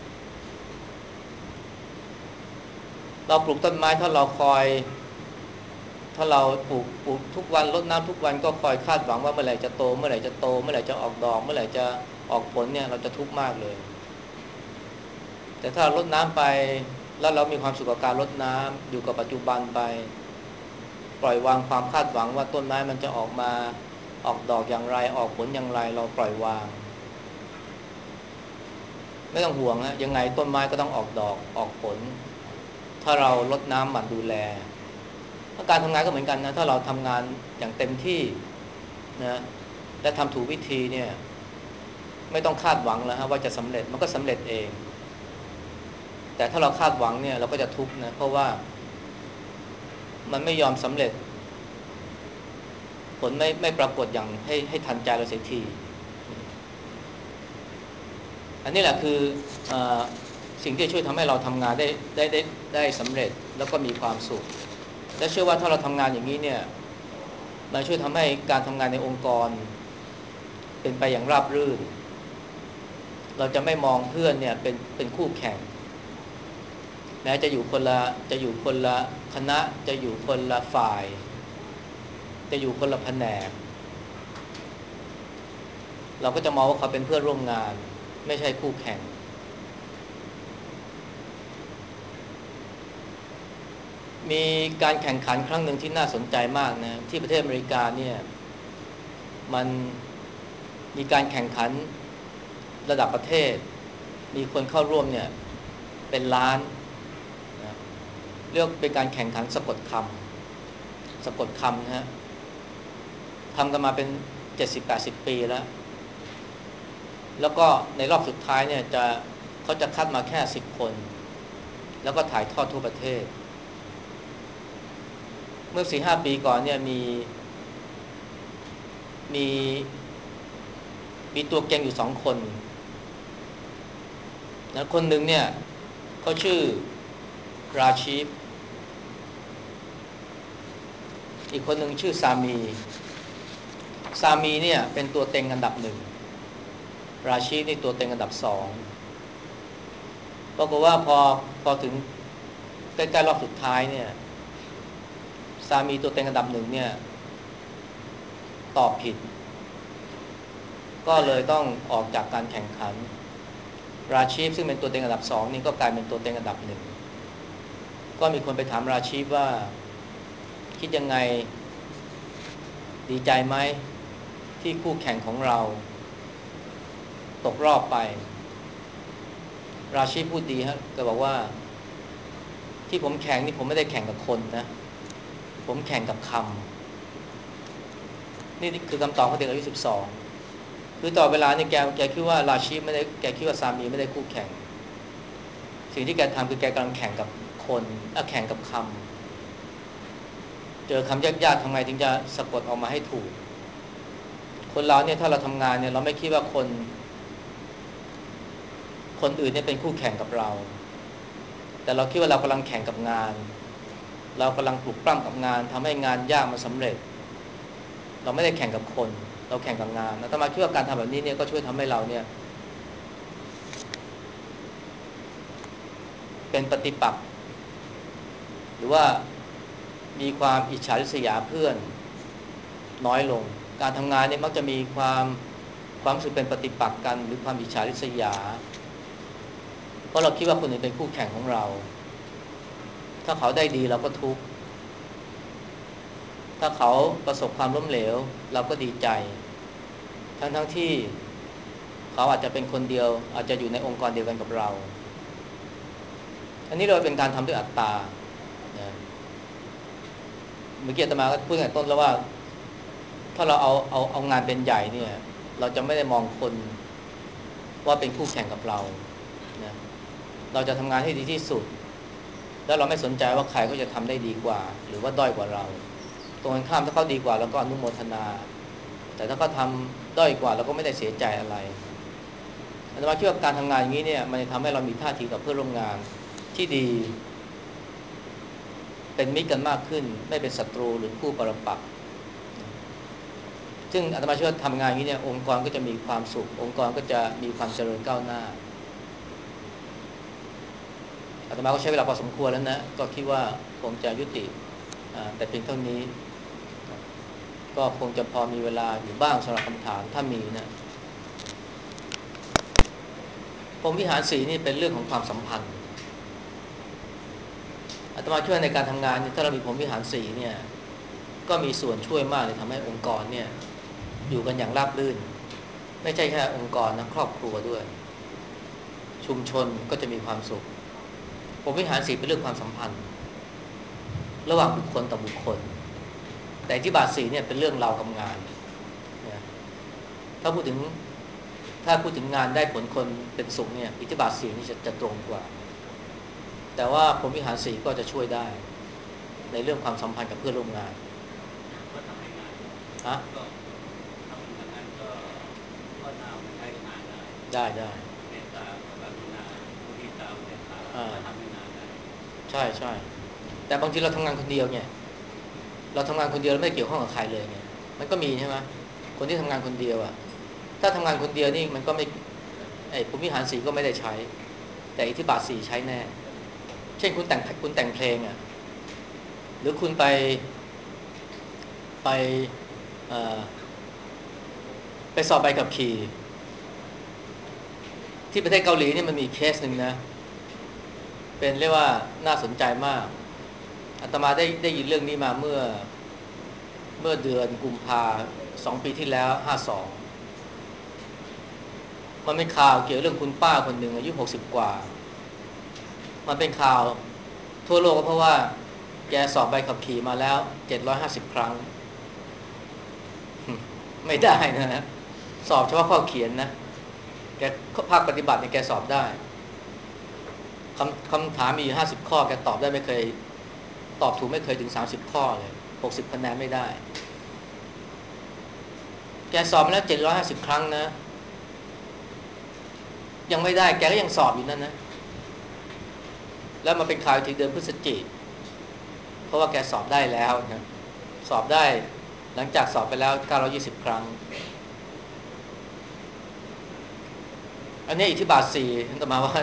เราปลูกต้นไม้ถ้าเราคอยถ้าเราปลูกปลูกทุกวันรดน้ำทุกวันก็คอยคาดหวังว่าเมื่อไหร่จะโตเมื่อไหร่จะโตเมื่อไหร่จะออกดอกเมื่อไหร่จะออกผลเนี่ยเราจะทุกข์มากเลยแต่ถ้าเรารดน้ำไปแล้วเรามีความสุขกับการรดน้ำอยู่กับปัจจุบันไปปล่อยวางความคาดหวังว่าต้นไม้มันจะออกมาออกดอกอย่างไรออกผลอย่างไรเราปล่อยวางไม่ต้องห่วงฮะยังไงต้นไม้ก็ต้องออกดอกออกผลถ้าเรารดน้ำหมั่นดูแลการทำงานก็เหมือนกันนะถ้าเราทำงานอย่างเต็มที่นะและทำถูกวิธีเนี่ยไม่ต้องคาดหวังแล้วฮะว่าจะสำเร็จมันก็สำเร็จเองแต่ถ้าเราคาดหวังเนี่ยเราก็จะทุกข์นะเพราะว่ามันไม่ยอมสำเร็จผลไม่ไม่ปรากฏอย่างให้ให้ทันใจเราเสียทีอันนี้แหละคืออสิ่งที่ช่วยทำให้เราทำงานได้ได้ได้ได้สำเร็จแล้วก็มีความสุขและเชื่อว่าถ้าเราทำงานอย่างนี้เนี่ยมันช่วยทำให้การทำงานในองค์กรเป็นไปอย่างราบรื่นเราจะไม่มองเพื่อนเนี่ยเป็นเป็นคู่แข่งแม้จะอยู่คนละจะอยู่คนละคณะจะอยู่คนละฝ่ายจะอยู่คนละแผนกเราก็จะมองว่าเขาเป็นเพื่อนร่วมงานไม่ใช่คู่แข่งมีการแข่งขันครั้งหนึ่งที่น่าสนใจมากนะที่ประเทศอเมริกาเนี่ยมันมีการแข่งขันระดับประเทศมีคนเข้าร่วมเนี่ยเป็นล้านนะเรียกเป็นการแข่งขันสะกดคำสะกดคำนะฮะทำกันมาเป็นเจ็ดสิบแปดสิบปีแล้วแล้วก็ในรอบสุดท้ายเนี่ยจะเขาจะคัดมาแค่สิบคนแล้วก็ถ่ายทอดทั่วประเทศเมื่อ สี่ห้า ปีก่อนเนี่ยมีมีมีตัวเก่งอยู่สองคนนะคนหนึ่งเนี่ยเขาชื่อราชีฟอีกคนหนึ่งชื่อซามีซามีเนี่ยเป็นตัวเต็งอันดับหนึ่งราชีฟนี่ตัวเต็งอันดับสองปรากฏว่าพอพอถึงใกล้ๆรอบสุดท้ายเนี่ยซามีตัวเต็งอันดับหนึ่งเนี่ยตอบผิดก็เลยต้องออกจากการแข่งขันราชีฟซึ่งเป็นตัวเต็งอันดับสองนี่ก็กลายเป็นตัวเต็งอันดับหนึ่งก็มีคนไปถามราชีฟว่าคิดยังไงดีใจไหมที่คู่แข่งของเราตกรอบไปราชีพพูดดีฮะก็บอกว่าที่ผมแข่งนี่ผมไม่ได้แข่งกับคนนะผมแข่งกับคำนี่คือคำตอบของเด็กอายุสิบสองคือต่อเวลานี่แกแกคิดว่าราชีพไม่ได้แกคิดว่าสามีไม่ได้คู่แข่งสิ่งที่แกทำคือแกกำลังแข่งกับคนอ่ะแข่งกับคำเจอคำยากๆทำไงถึงจะสะกดออกมาให้ถูกคนเราเนี่ยถ้าเราทำงานเนี่ยเราไม่คิดว่าคนคนอื่นเนี่ยเป็นคู่แข่งกับเราแต่เราคิดว่าเรากำลังแข่งกับงานเรากำลังปลุกปล้ำกับงานทำให้งานยากมันสำเร็จเราไม่ได้แข่งกับคนเราแข่งกับงานแล้วถ้ามาคิดว่าการทำแบบนี้เนี่ยก็ช่วยทำให้เราเนี่ยเป็นปฏิปักษ์หรือว่ามีความอิจฉาริษยาเพื่อนน้อยลงการทำงานเนี่ยมักจะมีความความรู้สึกเป็นปฏิปักษ์กันหรือความอิจฉาริษยาเพราะเราคิดว่าคนอื่นเป็นคู่แข่งของเราถ้าเขาได้ดีเราก็ทุกข์ถ้าเขาประสบความล้มเหลวเราก็ดีใจทั้งๆ ทที่เขาอาจจะเป็นคนเดียวอาจจะอยู่ในองค์กรเดียวกันกับเราอันนี้เราเป็นการทำด้วยอัตตานะเมื่อกี้อาตมาก็พูดตั้งแต่ต้นแล้วว่าถ้าเราเอาเอาเอางานเป็นใหญ่เนี่ยเราจะไม่ได้มองคนว่าเป็นคู่แข่งกับเรานะเราจะทำงานให้ดีที่สุดแล้วเราไม่สนใจว่าใครก็จะทำได้ดีกว่าหรือว่าด้อยกว่าเราตรงกันข้ามถ้าเขาดีกว่าเราก็อนุโมทนาแต่ถ้าเขาทำด้อยกว่าเราก็ไม่ได้เสียใจอะไรอาตมาคิดว่าการทำงานอย่างนี้เนี่ยมันจะทำให้เรามีท่าทีกับเพื่อนร่วมงานที่ดีเป็นมิตรกันมากขึ้นไม่เป็นศัตรูหรือคู่ปรปักษ์ซึ่งอาตมาเชื่อว่าทำงานอย่างนี้เนี่ยองค์กรก็จะมีความสุของค์กรก็จะมีความเจริญก้าวหน้าอาตมาก็ใช้เวลาพอสมควรแล้วนะก็คิดว่าคงจะยุติแต่เพียงเท่านี้ก็คงจะพอมีเวลาอยู่บ้างสำหรับคำถามถ้ามีนะพรหมวิหารสีนี่เป็นเรื่องของความสัมพันธ์อาตมาคิดว่าในการทำงานถ้าเรามีพรหมวิหารสีเนี่ยก็มีส่วนช่วยมากเลยทำให้องค์กรเนี่ยอยู่กันอย่างราบรื่นไม่ใช่แค่องค์กรนะครอบครัวด้วยชุมชนก็จะมีความสุขพรหมวิหารสีเป็นเรื่องความสัมพันธ์ระหว่างบุคคลต่อบุคคลแต่อิทธิบาทสีเนี่ยเป็นเรื่องเรากับงานนะถ้าพูดถึงถ้าพูดถึงงานได้ผลคนเป็นสุขเนี่ยอิทธิบาทสีนี่จะจะตรงกว่าแต่ว่าพรหมวิหารสีก็จะช่วยได้ในเรื่องความสัมพันธ์กับเพื่อนร่วมงานก็ทำให้งานฮะก็ทำอย่างนั้นก็ก็น่าใช้งานได้ได้ได้เมตตากรุณามุทิตาอุเบกขาก็ทำให้งานได้ใช่ใช่แต่บางทีเราทำงานคนเดียวเนี่ยเราทำงานคนเดียวไม่เกี่ยวข้องกับใครเลยไงมันก็มีใช่ไหมคนที่ทำงานคนเดียวอ่ะถ้าทำงานคนเดียวนี่มันก็ไม่ไอ้ภูมิหารสีก็ไม่ได้ใช้แต่อิทธิบาทสีใช้แน่เช่นคุณแต่งคุณแต่งเพลงอ่ะหรือคุณไปไปเอ่อไปสอบใบขับขี่ที่ประเทศเกาหลีนี่มันมีเคสหนึ่งนะเป็นเรียกว่าน่าสนใจมากอาตมาได้ได้ยินเรื่องนี้มาเมื่อเมื่อเดือนกุมภาสองปีที่แล้วห้าสองมันเป็นข่าวเกี่ยวเรื่องคุณป้าคนหนึ่งอายุหกสิบกว่ามันเป็นข่าวทั่วโลกก็เพราะว่าแกสอบใบขับขี่มาแล้วเจ็ดร้อยห้าสิบครั้งไม่ได้นะฮะสอบเฉพาะข้อเขียนนะแกภาคปฏิบัติเนี่ยแกสอบได้คำคำถามมีห้าสิบข้อแกตอบได้ไม่เคยตอบถูกไม่เคยถึงสามสิบข้อเลยหกสิบคะแนนไม่ได้แกสอบมาแล้วเจ็ดร้อยห้าสิบครั้งนะยังไม่ได้แกก็ยังสอบอยู่นั่นนะแล้วมาเป็นข่าวทีเดือนพฤศจิกเพราะว่าแกสอบได้แล้วนะสอบได้หลังจากสอบไปแล้วเก้าร้อยยี่สิบครั้งอันนี้อิทธิบาทสี่นั่นหมายว่า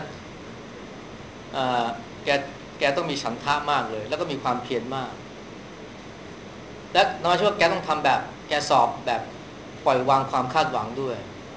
แกแกต้องมีฉันทะมากเลยแล้วก็มีความเพียรมากและน้อยเชื่อว่าแกต้องทำแบบแกสอบแบบปล่อยวางความคาดหวังด้วย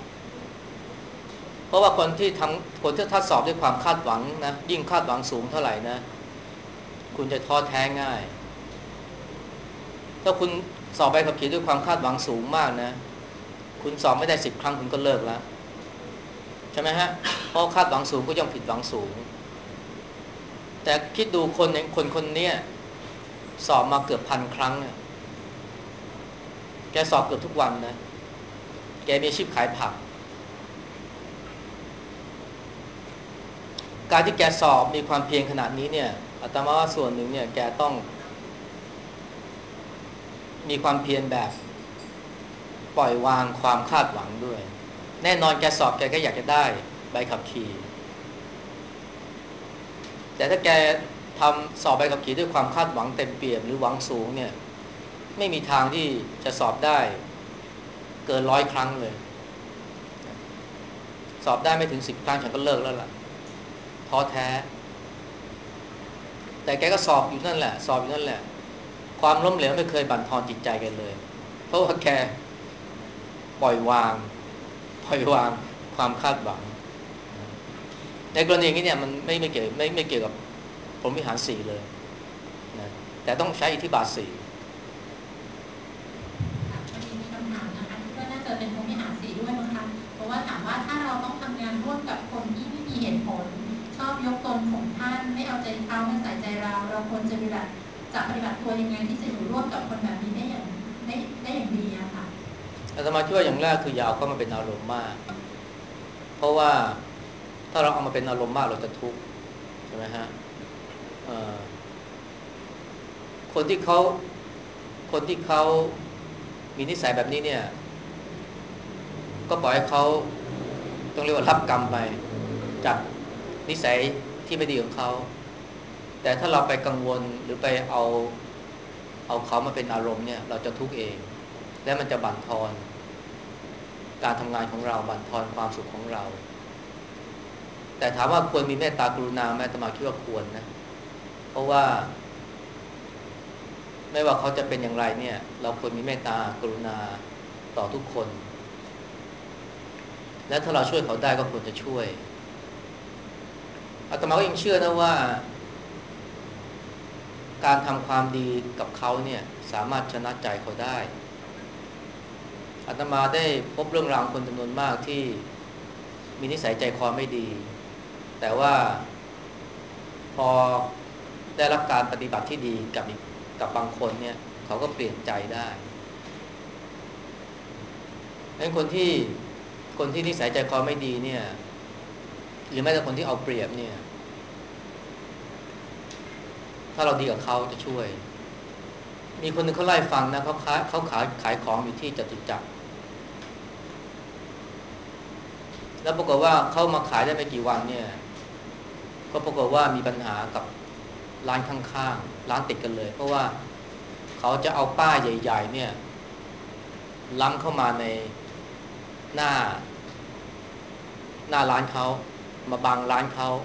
เพราะว่าคนที่ทำคนที่ถ้าสอบด้วยความคาดหวังนะยิ่งคาดหวังสูงเท่าไหร่นะคุณจะท้อแท้ง่ายถ้าคุณสอบใบขับขี่ด้วยความคาดหวังสูงมากนะคุณสอบไม่ได้สิบครั้งคุณก็เลิกแล้วใช่ไหมฮะเพราะคาดหวังสูงก็ย่อมผิดหวังสูงแต่คิดดูคนอย่างคนคนนี้สอบมาเกือบพันครั้งเนี่ยแกสอบเกือบทุกวันนะแกมีอาชีพขายผักการที่แกสอบมีความเพียรขนาดนี้เนี่ยอาตมาว่าส่วนหนึ่งเนี่ยแกต้องมีความเพียรแบบปล่อยวางความคาดหวังด้วยแน่นอนแกสอบแกก็อยากจะได้ใบขับขี่แต่ถ้าแกทำสอบใบขับขี่ด้วยความคาดหวังเต็มเปี่ยมหรือหวังสูงเนี่ยไม่มีทางที่จะสอบได้เกินร้อยครั้งเลยสอบได้ไม่ถึงสิบครั้งฉันก็เลิกแล้วล่ะท้อแท้แต่แกก็สอบอยู่นั่นแหละสอบอยู่นั่นแหละความล้มเหลวไม่เคยบั่นทอนจิตใจแกเลยเพราะว่าแกปล่อยวางปล่อยวางความคาดหวังในกรณีอย่างนี้เนี่ยมันไม่ไม่เกี่ยวไม่ไม่เกี่ยวกับพรหมวิหารสี่เลยนะแต่ต้องใช้อิทธิบาทสี่มันมีคำถามนะคะที่ว่าน่าจะเป็นพรหมวิหารสี่ด้วยมั้งคะเพราะว่าถามว่าถ้าเราต้องทำงานร่วมกับคนที่ไม่มีเหตุผลชอบยกตนข่มท่านไม่เอาใจเขาไม่ใส่ใจเราเราควรจะปฏิบัติจะปฏิบัติตัวยังไงที่จะอยู่ร่วมกับคนแบบนี้ได้อย่างได้ได้อย่างดีอะค่ะอาตมาช่วยอย่างแรกคืออย่าเอาเข้ามาเป็นอารมณ์มากเพราะว่าถ้าเราเอามาเป็นอารมณ์มากเราจะทุกข์ใช่ไหมฮะคนที่เขาคนที่เขามีนิสัยแบบนี้เนี่ยก็ปล่อยให้เขาต้องเรียกว่ารับกรรมไปจากนิสัยที่ไม่ดีของเขาแต่ถ้าเราไปกังวลหรือไปเอาเอาเขามาเป็นอารมณ์เนี่ยเราจะทุกข์เองและมันจะบั่นทอนการทำงานของเราบั่นทอนความสุขของเราแต่ถามว่าควรมีเมตตากรุณาไหมอาตมาคิดว่าควรนะเพราะว่าไม่ว่าเขาจะเป็นอย่างไรเนี่ยเราควรมีเมตตากรุณาต่อทุกคนและถ้าเราช่วยเขาได้ก็ควรจะช่วยอาตมาก็ยังเชื่อนะว่าการทำความดีกับเขาเนี่ยสามารถชนะใจเขาได้อาตมาได้พบเรื่องราวคนจำนวนมากที่มีนิสัยใจคอไม่ดีแต่ว่าพอได้รับการปฏิบัติที่ดีกับกับบางคนเนี่ยเขาก็เปลี่ยนใจได้ดังนั้นคนที่คนที่นิสัยใจคอไม่ดีเนี่ยหรือแม้แต่คนที่เอาเปรียบเนี่ยถ้าเราดีกับเขาจะช่วยมีคนหนึ่งเขาไล่ฟังนะเขาขายเขาขายขายของอยู่ที่จตุจักรแล้วปรากฏว่าเขามาขายได้ไม่กี่วันเนี่ยก็ปรากฏว่ามีปัญหากับร้านข้างๆร้านติดกันเลยเพราะว่าเขาจะเอาป้ายใหญ่ๆเนี่ยล้ำเข้ามาในหน้าหน้าร้านเขามาบังร้านเขา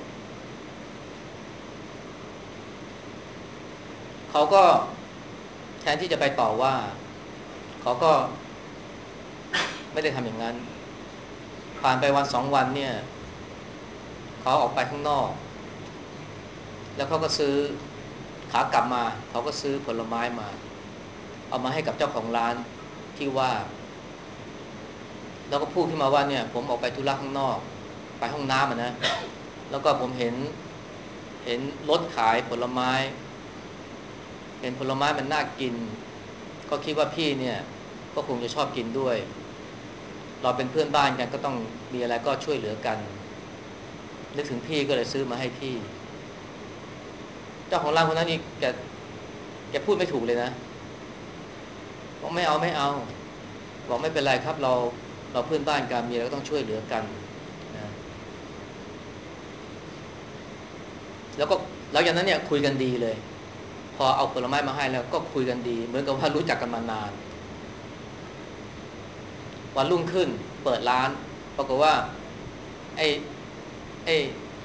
เขาก็แทนที่จะไปต่อว่าเขาก็ไม่ได้ทำอย่างนั้นผ่านไปวันสองวันเนี่ยเขาออกไปข้างนอกแล้วเขาก็ซื้อขากลับมาเขาก็ซื้อผลไม้มาเอามาให้กับเจ้าของร้านที่ว่าแล้วก็พูดขึ้นมาว่าเนี่ยผมออกไปธุระข้างนอกไปห้องน้ำอ่ะนะแล้วก็ผมเห็นเห็นรถขายผลไม้เห็นผลไม้มันน่ากินก็คิดว่าพี่เนี่ยก็คงจะชอบกินด้วยเราเป็นเพื่อนบ้านกันก็ต้องมีอะไรก็ช่วยเหลือกันนึกถึงพี่ก็เลยซื้อมาให้พี่เจ้าของร้านคนนั้นนี่แกแกพูดไม่ถูกเลยนะบอกไม่เอาไม่เอาบอกไม่เป็นไรครับเราเราเพื่อนบ้านกันมีอะไรก็ต้องช่วยเหลือกันนะแล้วก็แล้วอย่างนั้นเนี่ยคุยกันดีเลยพอเอาผลไม้มาให้แล้วก็คุยกันดีเหมือนกับว่ารู้จักกันมานานวันรุ่งขึ้นเปิดร้านปรากฏว่าไอ้ไอ้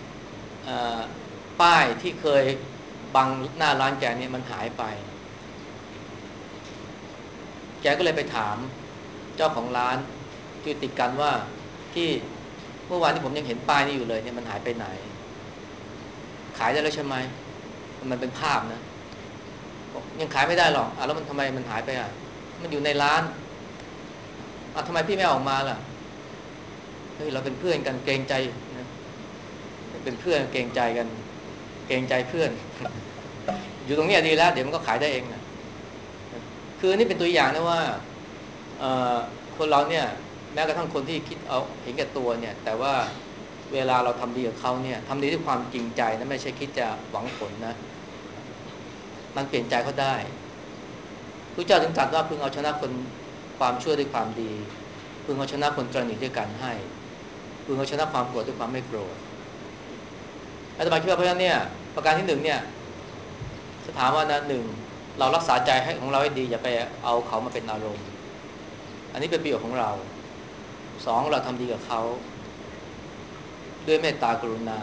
ป้ายที่เคยบังหน้าร้านแกเนี่ยมันหายไปแกก็เลยไปถามเจ้าของร้านที่ติดกันว่าที่เมื่อวานที่ผมยังเห็นป้ายนี้อยู่เลยเนี่ยมันหายไปไหนขายได้แล้วใช่ไหมมันเป็นภาพนะยังขายไม่ได้หรอกอ่ะแล้วมันทำไมมันหายไปอ่ะมันอยู่ในร้านอ่ะทำไมพี่ไม่ออกมาล่ะเฮ้ยเราเป็นเพื่อนกันเกรงใจนะเป็นเพื่อนเกรงใจกันเกรงใจเพื่อนอยู่ตรงนี้ดีแล้วเดี๋ยวมันก็ขายได้เองนะคือนี่เป็นตัวอย่างนะว่าคนเราเนี่ยแม้กระทั่งคนที่คิดเอาเห็นแก่ตัวเนี่ยแต่ว่าเวลาเราทำดีกับเขาเนี่ยทำดีด้วยความจริงใจนะไม่ใช่คิดจะหวังผลนะมันเปลี่ยนใจเขาได้พระเจ้าถึงตรัสว่าพึงเอาชนะคนความชั่วด้วยความดีพึงเอาชนะคนตระหนี่ด้วยการให้พึงเอาชนะความโกรธด้วยความไม่โกรธอาตมาคิดว่าเพราะฉะนั้นเนี่ยประการที่หนึ่งเนี่ยถ้าถามว่านะหนึ่งเรารักษาใจให้ของเราให้ดีอย่าไปเอาเขามาเป็นอารมณ์อันนี้เป็นประโยชน์ของเราสองเราทำดีกับเขาด้วยเมตตากรุณา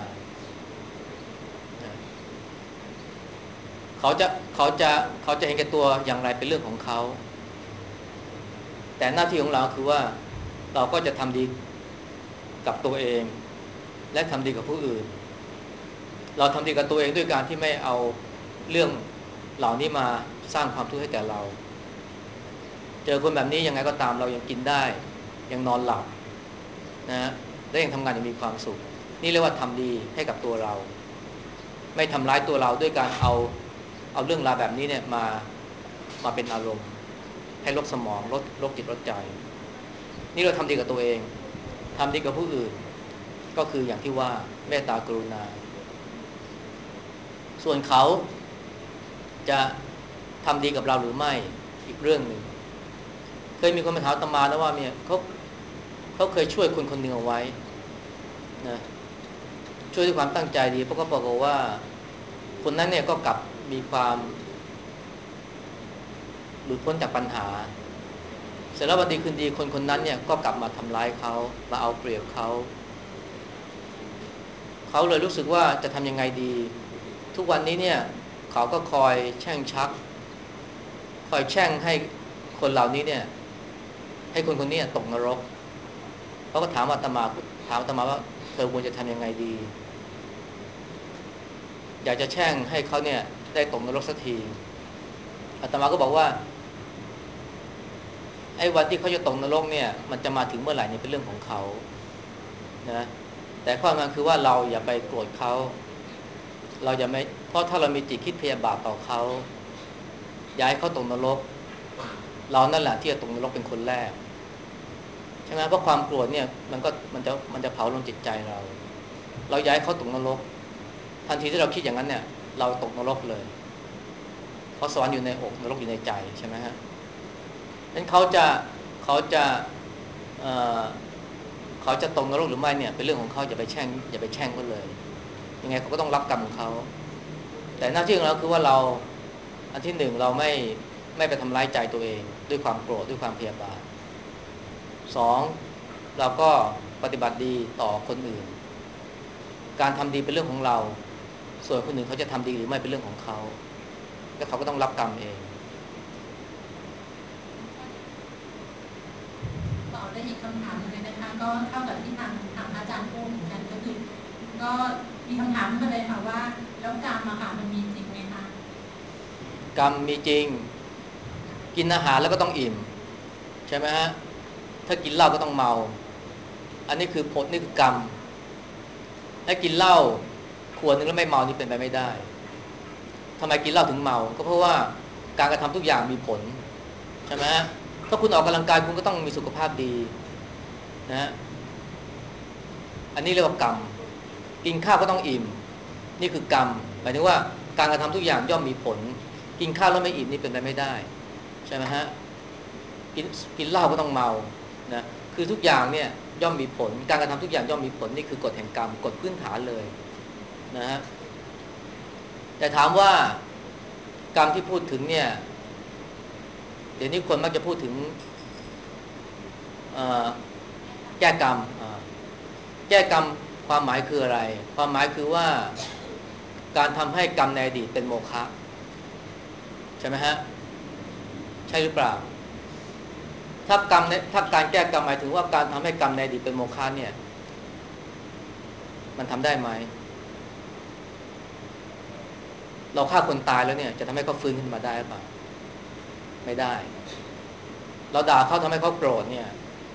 เขาจะเขาจะเขาจะเห็นแก่ตัวอย่างไรเป็นเรื่องของเขาแต่หน้าที่ของเราคือว่าเราก็จะทำดีกับตัวเองและทำดีกับผู้อื่นเราทำดีกับตัวเองด้วยการที่ไม่เอาเรื่องเหล่านี้มาสร้างความทุกข์ให้แก่เราเจอคนแบบนี้ยังไงก็ตามเรายังกินได้ยังนอนหลับนะและยังทำงานยังมีความสุขนี่เรียกว่าทำดีให้กับตัวเราไม่ทำร้ายตัวเราด้วยการเอาเอาเรื่องราวแบบนี้เนี่ยมามาเป็นอารมณ์ให้ลดสมองลดลดจิตลดใจนี่เราทำดีกับตัวเองทำดีกับผู้อื่นก็คืออย่างที่ว่าเมตตากรุณาส่วนเขาจะทำดีกับเราหรือไม่อีกเรื่องหนึ่งเคยมีคนมาถามอาตมานะว่าเนี่ยเขาเขาเคยช่วยคนคนหนึ่งเอาไว้นะช่วยด้วยความตั้งใจดีเพราะก็บอกว่าคนนั้นเนี่ยก็กลับมีความหลุดพ้นจากปัญหาเสร็จแล้ววันดีคืนดีคนคนนั้นเนี่ยก็กลับมาทำร้ายเขามาเอาเปรียบเขาเขาเลยรู้สึกว่าจะทำยังไงดีทุกวันนี้เนี่ยเขาก็คอยแช่งชักคอยแช่งให้คนเหล่านี้เนี่ยให้คนคนนี้ตกนรกเขาก็ถามอาตมาถามอาตมาว่าเธอควรจะทำยังไงดีอยากจะแช่งให้เขาเนี่ยได้ตกนรกสักทีอาตมาก็บอกว่าไอ้วันที่เขาจะตกนรกเนี่ยมันจะมาถึงเมื่อไหร่เนี่ยเป็นเรื่องของเขานะแต่ข้อมันคือว่าเราอย่าไปโกรธเขาเราอย่าไม่เพราะถ้าเรามีจิตคิดพยาบาทต่อเขาย้ายเขาตกนรกเรานั่นแหละที่จะตกนรกเป็นคนแรกใช่ไหมเพราะความโกรธเนี่ยมันก็มันจะมันจะเผาลงจิตใจเราเราย้ายเขาตกนรกทันทีที่เราคิดอย่างนั้นเนี่ยเราตกนรกเลยเพราะสวรรค์อยู่ในอกนรกอยู่ในใจใช่ไหมฮะนั้นเขาจะเขาจะเอ่อเขาจะตกนรกหรือไม่เนี่ยเป็นเรื่องของเขาอย่าไปแช่งอย่าไปแช่งเขาเลยยังไงเขาก็ต้องรับกรรมของเขาแต่หน้าที่ของเราคือว่าเราอันที่หนึ่งเราไม่ไม่ไปทำร้ายใจตัวเองด้วยความโกรธด้วยความพยาบาทสองเราก็ปฏิบัติดีต่อคนอื่นการทำดีเป็นเรื่องของเราส่วนคนอื่นเขาจะทำดีหรือไม่เป็นเรื่องของเขาแล้วเขาก็ต้องรับกรรมเองต่อได้อีกคำถามนึงเลยนะคะก็เท่ากับที่ทางทางอาจารย์พูดเหมือนกันก็คือก็มีคำถามขึ้นมาเลยค่ะว่าแล้วกรรมอะค่ะมันมีจริงไหมคะกรรมมีจริงกินอาหารแล้วก็ต้องอิ่มใช่ไหมฮะถ้ากินเหล้าก็ต้องเมาอันนี้คือผลนี่คือกรรมถ้ากินเหล้าขวดนึงแล้วไม่เมานี่เป็นไปไม่ได้ทำไมกินเหล้าถึงเมาก็เพราะว่าการกระทำทุกอย่างมีผลใช่ไหมฮะถ้าคุณออกกำลังกายคุณก็ต้องมีสุขภาพดีนะฮะอันนี้เรียกว่ากรรมกินข้าวก็ต้องอิ่มนี่คือกรรมหมายถึงว่าการกระทำทุกอย่างย่อมมีผลกินข้าวแล้วไม่อิ่มนี่เป็นไปไม่ได้ใช่ไหมฮะกินกินเหล้าก็ต้องเมานะคือทุกอย่างเนี่ยย่อมมีผลการกระทำทุกอย่างย่อมมีผลนี่คือกฎแห่งกรรมกฎพื้นฐานเลยนะฮะแต่ถามว่ากรรมที่พูดถึงเนี่ยเดี๋ยวนี้คนมักจะพูดถึงแก้กรรมแก้กรรมความหมายคืออะไรความหมายคือว่าการทำให้กรรมในอดีตเป็นโมฆะใช่ไหมฮะใช่หรือเปล่าถ้ากรรมถ้าการแก้กรรมหมายถึงว่าการทำให้กรรมในอดีตเป็นโมฆะเนี่ยมันทำได้ไหมเราฆ่าคนตายแล้วเนี่ยจะทำให้เขาฟื้นขึ้นมาได้หรือเปล่าไม่ได้เราด่าเขาทำให้เขาโกรธเนี่ย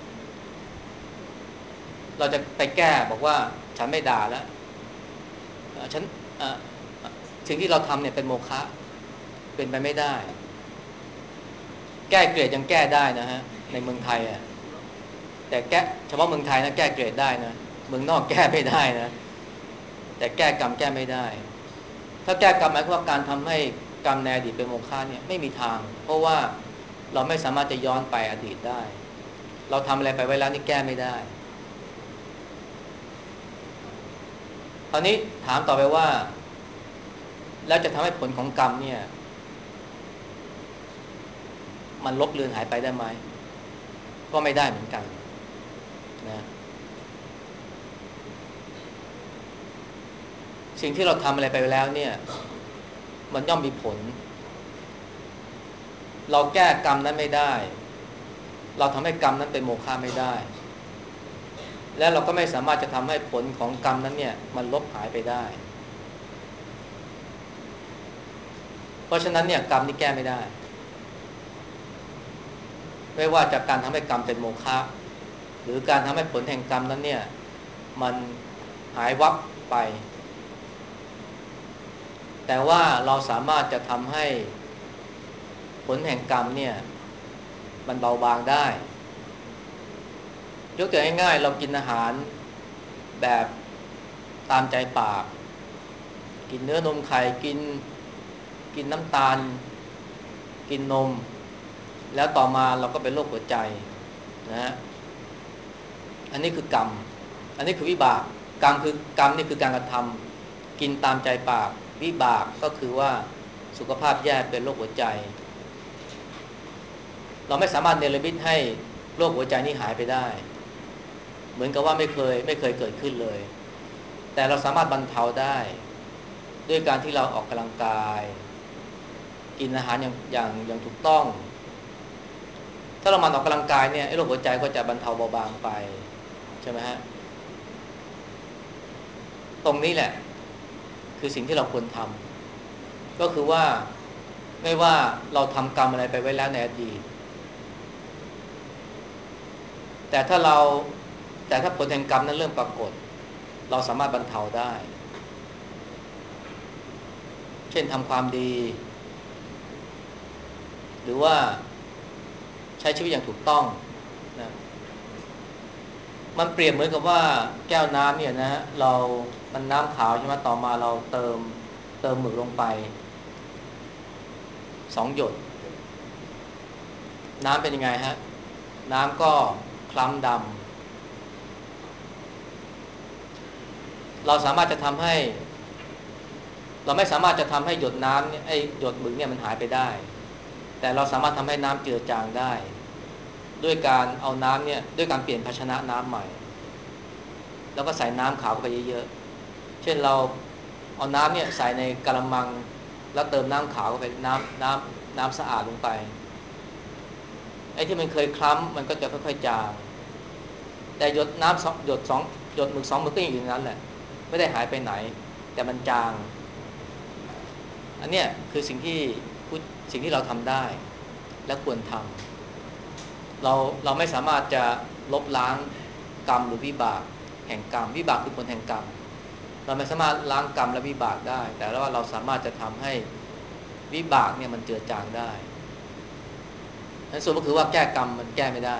เราจะไปแก้บอกว่าฉันไม่ด่าแล้วฉันสิ่งที่เราทำเนี่ยเป็นโมฆะเป็นไปไม่ได้แก้เกรดยังแก้ได้นะฮะในเมืองไทยอ่ะแต่แก้เฉพาะเมืองไทยนะแก้เกรดได้นะเมืองนอกแก้ไม่ได้นะแต่แก้กรรมแก้ไม่ได้ถ้าแก้กรรมหมายความว่าการทำให้กรรมในอดีตเป็นโมฆะเนี่ยไม่มีทางเพราะว่าเราไม่สามารถจะย้อนไปอดีตได้เราทำอะไรไปไว้แล้วนี่แก้ไม่ได้คราวนี้ถามต่อไปว่าแล้วจะทำให้ผลของกรรมเนี่ยมันลบเลือนหายไปได้ไหมก็ไม่ได้เหมือนกันนะสิ่งที่เราทำอะไรไปแล้วเนี่ยมันย่อมมีผลเราแก้กรรมนั้นไม่ได้เราทำให้กรรมนั้นเป็นโมฆะไม่ได้และเราก็ไม่สามารถจะทำให้ผลของกรรมนั้นเนี่ยมันลบหายไปได้เพราะฉะนั้นเนี่ยกรรมนี่แก้ไม่ได้ไม่ว่าจากการทำให้กรรมเป็นโมฆะหรือการทำให้ผลแห่งกรรมนั้นเนี่ยมันหายวับไปแต่ว่าเราสามารถจะทำให้ผลแห่งกรรมเนี่ยมันเบาบางได้ยกตัวอย่างง่ายๆเรากินอาหารแบบตามใจปากกินเนื้อนมไข่กินกินน้ำตาลกินนมแล้วต่อมาเราก็เป็นโรคหัวใจนะฮะอันนี้คือกรรมอันนี้คือวิบากกรรมคือกรรมนี่คือการกระทำกินตามใจปากวิบากก็คือว่าสุขภาพแย่เป็นโรคหัวใจเราไม่สามารถเนรมิตให้โรคหัวใจนี้หายไปได้เหมือนกับว่าไม่เคยไม่เคยเกิดขึ้นเลยแต่เราสามารถบรรเทาได้ด้วยการที่เราออกกำลังกายกินอาหารอย่างอย่างอย่างถูกต้องถ้าเรามันออกกำลังกายเนี่ยไอ้โรคหัวใจก็จะบรรเทาเบาบางไปใช่ไหมฮะตรงนี้แหละคือสิ่งที่เราควรทำก็คือว่าไม่ว่าเราทำกรรมอะไรไปไว้แล้วในอดีตแต่ถ้าเราแต่ถ้าผลแห่งกรรมนั้นเริ่มปรากฏเราสามารถบรรเทาได้เช่นทำความดีหรือว่าใช้ชีวิตอย่างถูกต้องนะมันเปรียบเหมือนกับว่าแก้วน้ำเนี่ยนะเรามันน้ำขาวใช่ไหมต่อมาเราเติมเติมหมึกลงไปสองหยดน้ำเป็นยังไงฮะน้ำก็คล้ำดำเราสามารถจะทำให้เราไม่สามารถจะทำให้หยดน้ำเนี่ยไอ้หยดหมึกเนี่ยมันหายไปได้แต่เราสามารถทำให้น้ำเจือจางได้ด้วยการเอาน้ำเนี่ยด้วยการเปลี่ยนภาชนะน้ำใหม่แล้วก็ใส่น้ำขาวเข้าไปเยอะๆเช่นเราเอาน้ำเนี่ยใส่ในกะละมังแล้วเติมน้ำขาวเข้าไปน้ำน้ำน้ำสะอาดลงไปไอ้ที่มันเคยคล้ำมันก็จะค่อยๆจางแต่หยดน้ำสองหยดสองหยดหมึกสองหมึกก็อยู่ในนั้นแหละไม่ได้หายไปไหนแต่มันจางอันเนี้ยคือสิ่งที่สิ่งที่เราทำได้และควรทำเราเราไม่สามารถจะลบล้างกรรมหรือวิบากแห่งกรรมวิบากคือผลแห่งกรรมเราไม่สามารถล้างกรรมและวิบากได้แต่ว่าเราสามารถจะทำให้วิบากเนี่ยมันเจือจางได้นั่นส่วนก็คือว่าแก้กรรมมันแก้ไม่ได้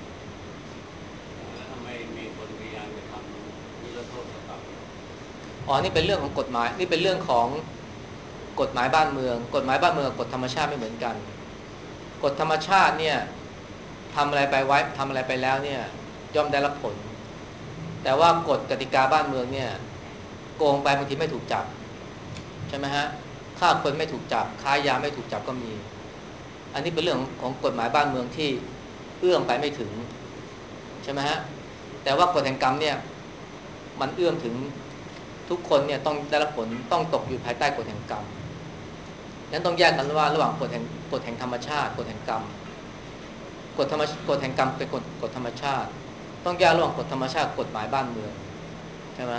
แล้วทำไมมีคนพยายามจะทำนิรโทษกรรมอ๋อนี่เป็นเรื่องของกฎหมายนี่เป็นเรื่องของกฎหมายบ้านเมืองกฎหมายบ้านเมืองกับกฎธรรมชาติไม่เหมือนกันกฎธรรมชาติเนี่ยทำอะไรไปไว้ทำอะไรไปแล้วเนี่ยย่อมได้รับผลแต่ว่ากฎกติกาบ้านเมืองเนี่ยโกงไปบางทีไม่ถูกจับใช่ไหมฮะฆ่าคนไม่ถูกจับค้ายาไม่ถูกจับก็มีอันนี้เป็นเรื่องของกฎหมายบ้านเมืองที่เอื้อมไปไม่ถึงใช่ไหมฮะแต่ว่ากฎแห่งกรรมเนี่ยมันเอื้อมถึงทุกคนเนี่ยต้องได้รับผลต้องตกอยู่ภายใต้กฎแห่งกรรมนั้นต้องแยกกันว่าระหว่างกฎแห่งกฎแห่งธรรมชาติกฎแห่งกรรมกฎธรรมกฎแห่งกรรมเป็นกฎกฎธรรมชาติต้องแยกระหว่างกฎธรรมชาติกฎหมายบ้านเมืองใช่ไหม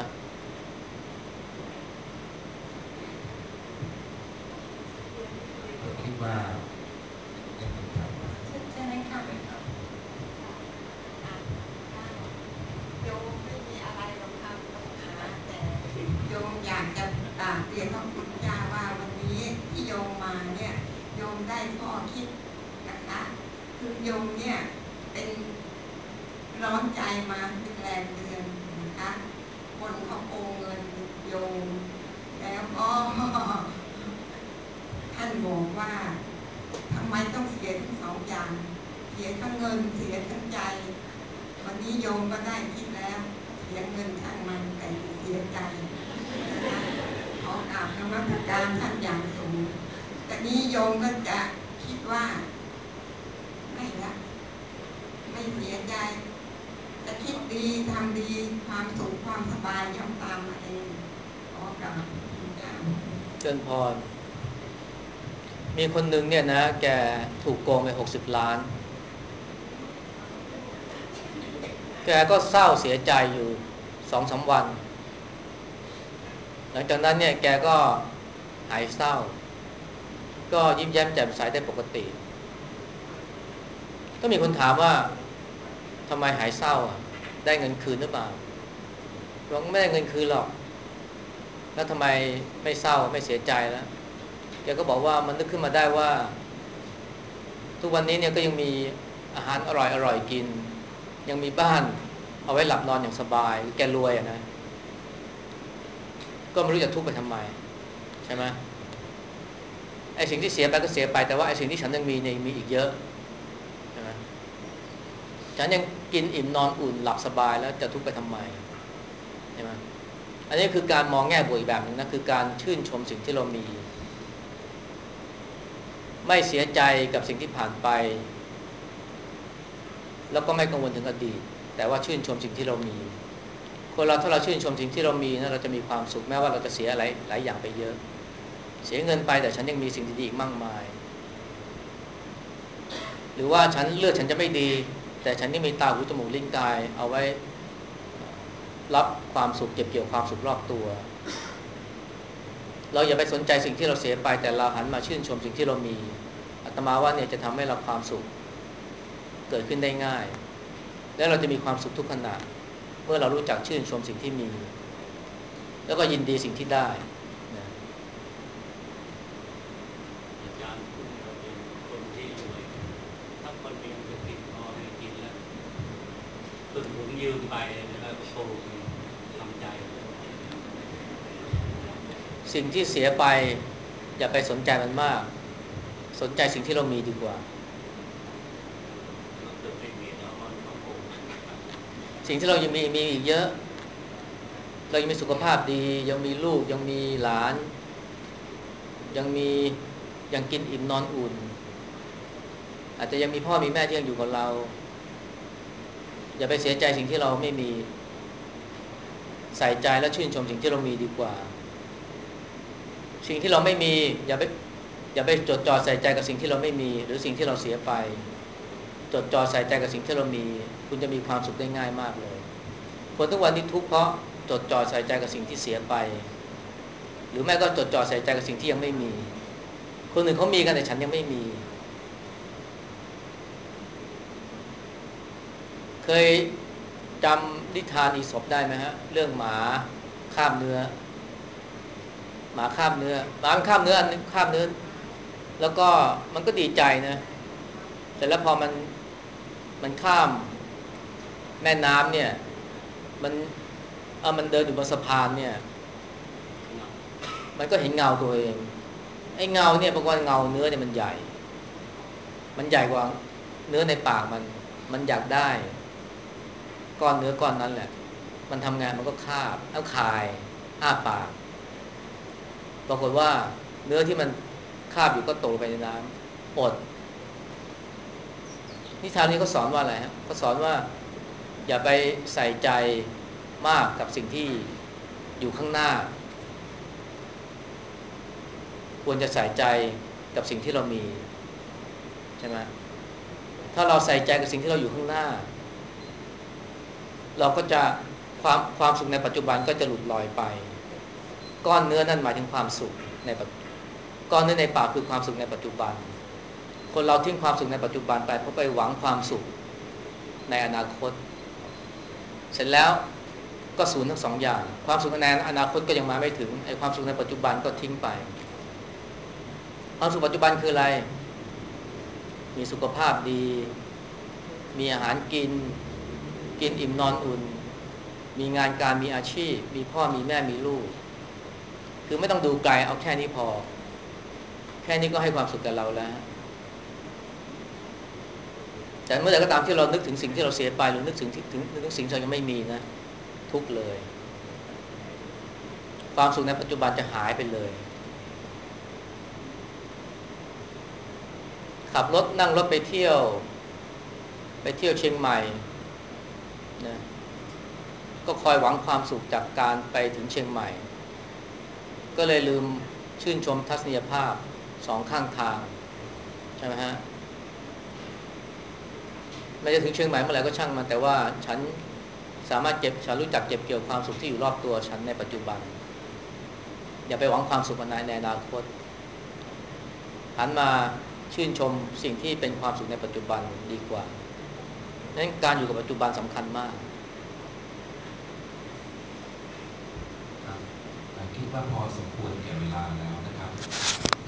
ผมคิดว่าจะมีครับเชิญเชิญเลยค่ะโยมไม่มีอะไรหรอกค่ะปัญหาแต่โยมอยากจะกราบเรียนพระคุณเจ้าว่าวันนี้ที่โยมมาเนี่ยโยมได้ข้อคิดนะคะคือโยมเนี่ยเป็นร้อนใจมาเป็นแรงเดือนนะคะคนเขาโกงเงินโยมแล้วก็ท่านบอกว่าทำไมต้องเสียทั้งสองอย่างเสียทั้งเงินเสียทั้งใจวันนี้โยมก็ได้คิดแล้วเสียเงินช่างมันแต่เสียใจนะคะขอกราบนมัสการท่านอย่างสูงแต่นี้โยมก็จะคิดว่าไม่ละไม่เสียใจจะคิดดีทำดีความสุขความสบายย่อมตามมาเองขอกราบคุณเจ้าเชิญพรมีคนหนึ่งเนี่ยนะแกถูกโกงไปหกสิบล้านก็เศร้าเสียใจอยู่สองสามวันหลังจากนั้นเนี่ยแกก็หายเศร้าก็ยิ้มแย้มแจ่มใสได้ปกติก็มีคนถามว่าทำไมหายเศร้าอ่ะได้เงินคืนหรือเปล่าบอกไม่ได้เงินคืนหรอกแล้วทำไมไม่เศร้าไม่เสียใจแล้วแกก็บอกว่ามันนึกขึ้นมาได้ว่าทุกวันนี้เนี่ยก็ยังมีอาหารอร่อยอร่อยกินยังมีบ้านเอาไว้หลับนอนอย่างสบายแกรวยอ่ะนะก็ไม่รู้จะทุกข์ไปทำไมใช่ไหมไอ้สิ่งที่เสียไปก็เสียไปแต่ว่าไอ้สิ่งที่ฉันยังมีเนี่ยมีอีกเยอะใช่ไหมฉันยังกินอิ่มนอนอุ่นหลับสบายแล้วจะทุกข์ไปทำไมใช่ไหมอันนี้คือการมองแง่บวกอีกแบบนึงนะคือการชื่นชมสิ่งที่เรามีไม่เสียใจกับสิ่งที่ผ่านไปแล้วก็ไม่กังวลถึงอดีตแต่ว่าชื่นชมสิ่งที่เรามีคนเราถ้าเราชื่นชมสิ่งที่เรามีนะเราจะมีความสุขแม้ว่าเราจะเสียอะไรหลายอย่างไปเยอะเสียเงินไปแต่ฉันยังมีสิ่งดีๆอีกมากมายหรือว่าฉันเลือดฉันจะไม่ดีแต่ฉันนี่มีตาหูจมูกลิ้นกายเอาไว้รับความสุขเก็บเกี่ยวความสุขรอบตัวเราอย่าไปสนใจสิ่งที่เราเสียไปแต่เราหันมาชื่นชมสิ่งที่เรามีอาตมาว่าเนี่ยจะทำให้เราความสุขเกิดขึ้นได้ง่ายและเราจะมีความสุขทุกขณะเมื่อเรารู้จักชื่นชมสิ่งที่มีแล้วก็ยินดีสิ่งที่ได้นะอาจารย์พูดเราเป็นคนที่รวยถ้าคนมีเงินติดพอให้กินแล้วส่วนผมยืมไปแล้วก็โกงทำใจสิ่งที่เสียไปอย่าไปสนใจมันมากสนใจสิ่งที่เรามีดีกว่าสิ่งที่เรายังมีมีอีกเยอะเรายังมีสุขภาพดียังมีลูกยังมีหลานยังมียังกินอิ่มนอนอุ่นอาจจะยังมีพ่อมีแม่ที่ยังอยู่กับเราอย่าไปเสียใจสิ่งที่เราไม่มีใส่ใจและชื่นชมสิ่งที่เรามีดีกว่าสิ่งที่เราไม่มีอย่าไปอย่าไปจดจ่อใส่ใจกับสิ่งที่เราไม่มีหรือสิ่งที่เราเสียไปจดจ่อใส่ใจกับสิ่งที่เรามีคุณจะมีความสุขได้ง่ายมากเลยคนทุกวันนี้ทุกข์เพราะจดจ่อใส่ใจกับสิ่งที่เสียไปหรือแม้ก็จดจ่อใส่ใจกับสิ่งที่ยังไม่มีคนอื่นเขามีกันแต่ฉันยังไม่มีเคยจำนิทานอีสปได้ไหมฮะเรื่องหมาคาบเนื้อหมาคาบเนื้อหมามันคาบเนื้อคาบเนื้อแล้วก็มันก็ดีใจนะเสร็จแล้วพอมันมันข้ามแม่น้ำเนี่ยมันเออมันเดินอยู่บนสะพานเนี่ยมันก็เห็นเงาตัวเองไอ้เงาเนี่ยปรากฏเงาเนื้อเนี่ยมันใหญ่มันใหญ่กว่าเนื้อในปากมันมันอยากได้ก้อนเนื้อก้อนนั้นแหละมันทำงานมันก็คาบเอาคายอ้าปากปรากฏว่าเนื้อที่มันคาบอยู่ก็ตกลงไปในน้ำอดนิทานนี้ก็สอนว่าอะไรฮะก็สอนว่าอย่าไปใส่ใจมากกับสิ่งที่อยู่ข้างหน้าควรจะใส่ใจกับสิ่งที่เรามีใช่ไหมถ้าเราใส่ใจกับสิ่งที่เราอยู่ข้างหน้าเราก็จะความความสุขในปัจจุบันก็จะหลุดลอยไปก้อนเนื้อนั่นหมายถึงความสุขในก้อนเนื้อในปากคือความสุขในปัจจุบันคนเราทิ้งความสุขในปัจจุบันไปเพราะไปหวังความสุขในอนาคตเสร็จแล้วก็สูญทั้งสองอย่างความสุขในอนาคตก็ยังมาไม่ถึงไอ้ความสุขในปัจจุบันก็ทิ้งไปความสุขปัจจุบันคืออะไรมีสุขภาพดีมีอาหารกินกินอิ่มนอนอุ่นมีงานการมีอาชีพมีพ่อมีแม่มีลูกคือไม่ต้องดูไกลเอาแค่นี้พอแค่นี้ก็ให้ความสุขกับเราแล้วแต่เมื่อไหร่ก็ตามที่เรานึกถึงสิ่งที่เราเสียไปหรือนึกถึงถึงนึกถึงสิ่งที่เรายังไม่มีนะทุกเลยความสุขในปัจจุบันจะหายไปเลยขับรถนั่งรถไปเที่ยวไปเที่ยวเชียงใหม่นะก็คอยหวังความสุขจากการไปถึงเชียงใหม่ก็เลยลืมชื่นชมทัศนียภาพสองข้างทางใช่ไหมฮะไม่จะถึงเชียงใหม่เมื่อไหร่ก็ช่างมันแต่ว่าฉันสามารถเก็บฉันรู้จักเก็บเกี่ยวความสุขที่อยู่รอบตัวฉันในปัจจุบันอย่าไปหวังความสุขในในอนาคตหันมาชื่นชมสิ่งที่เป็นความสุขในปัจจุบันดีกว่าดังนั้นการอยู่กับปัจจุบันสำคัญมากครับคิดว่าพอสมควรแก่เวลาแล้วนะครับ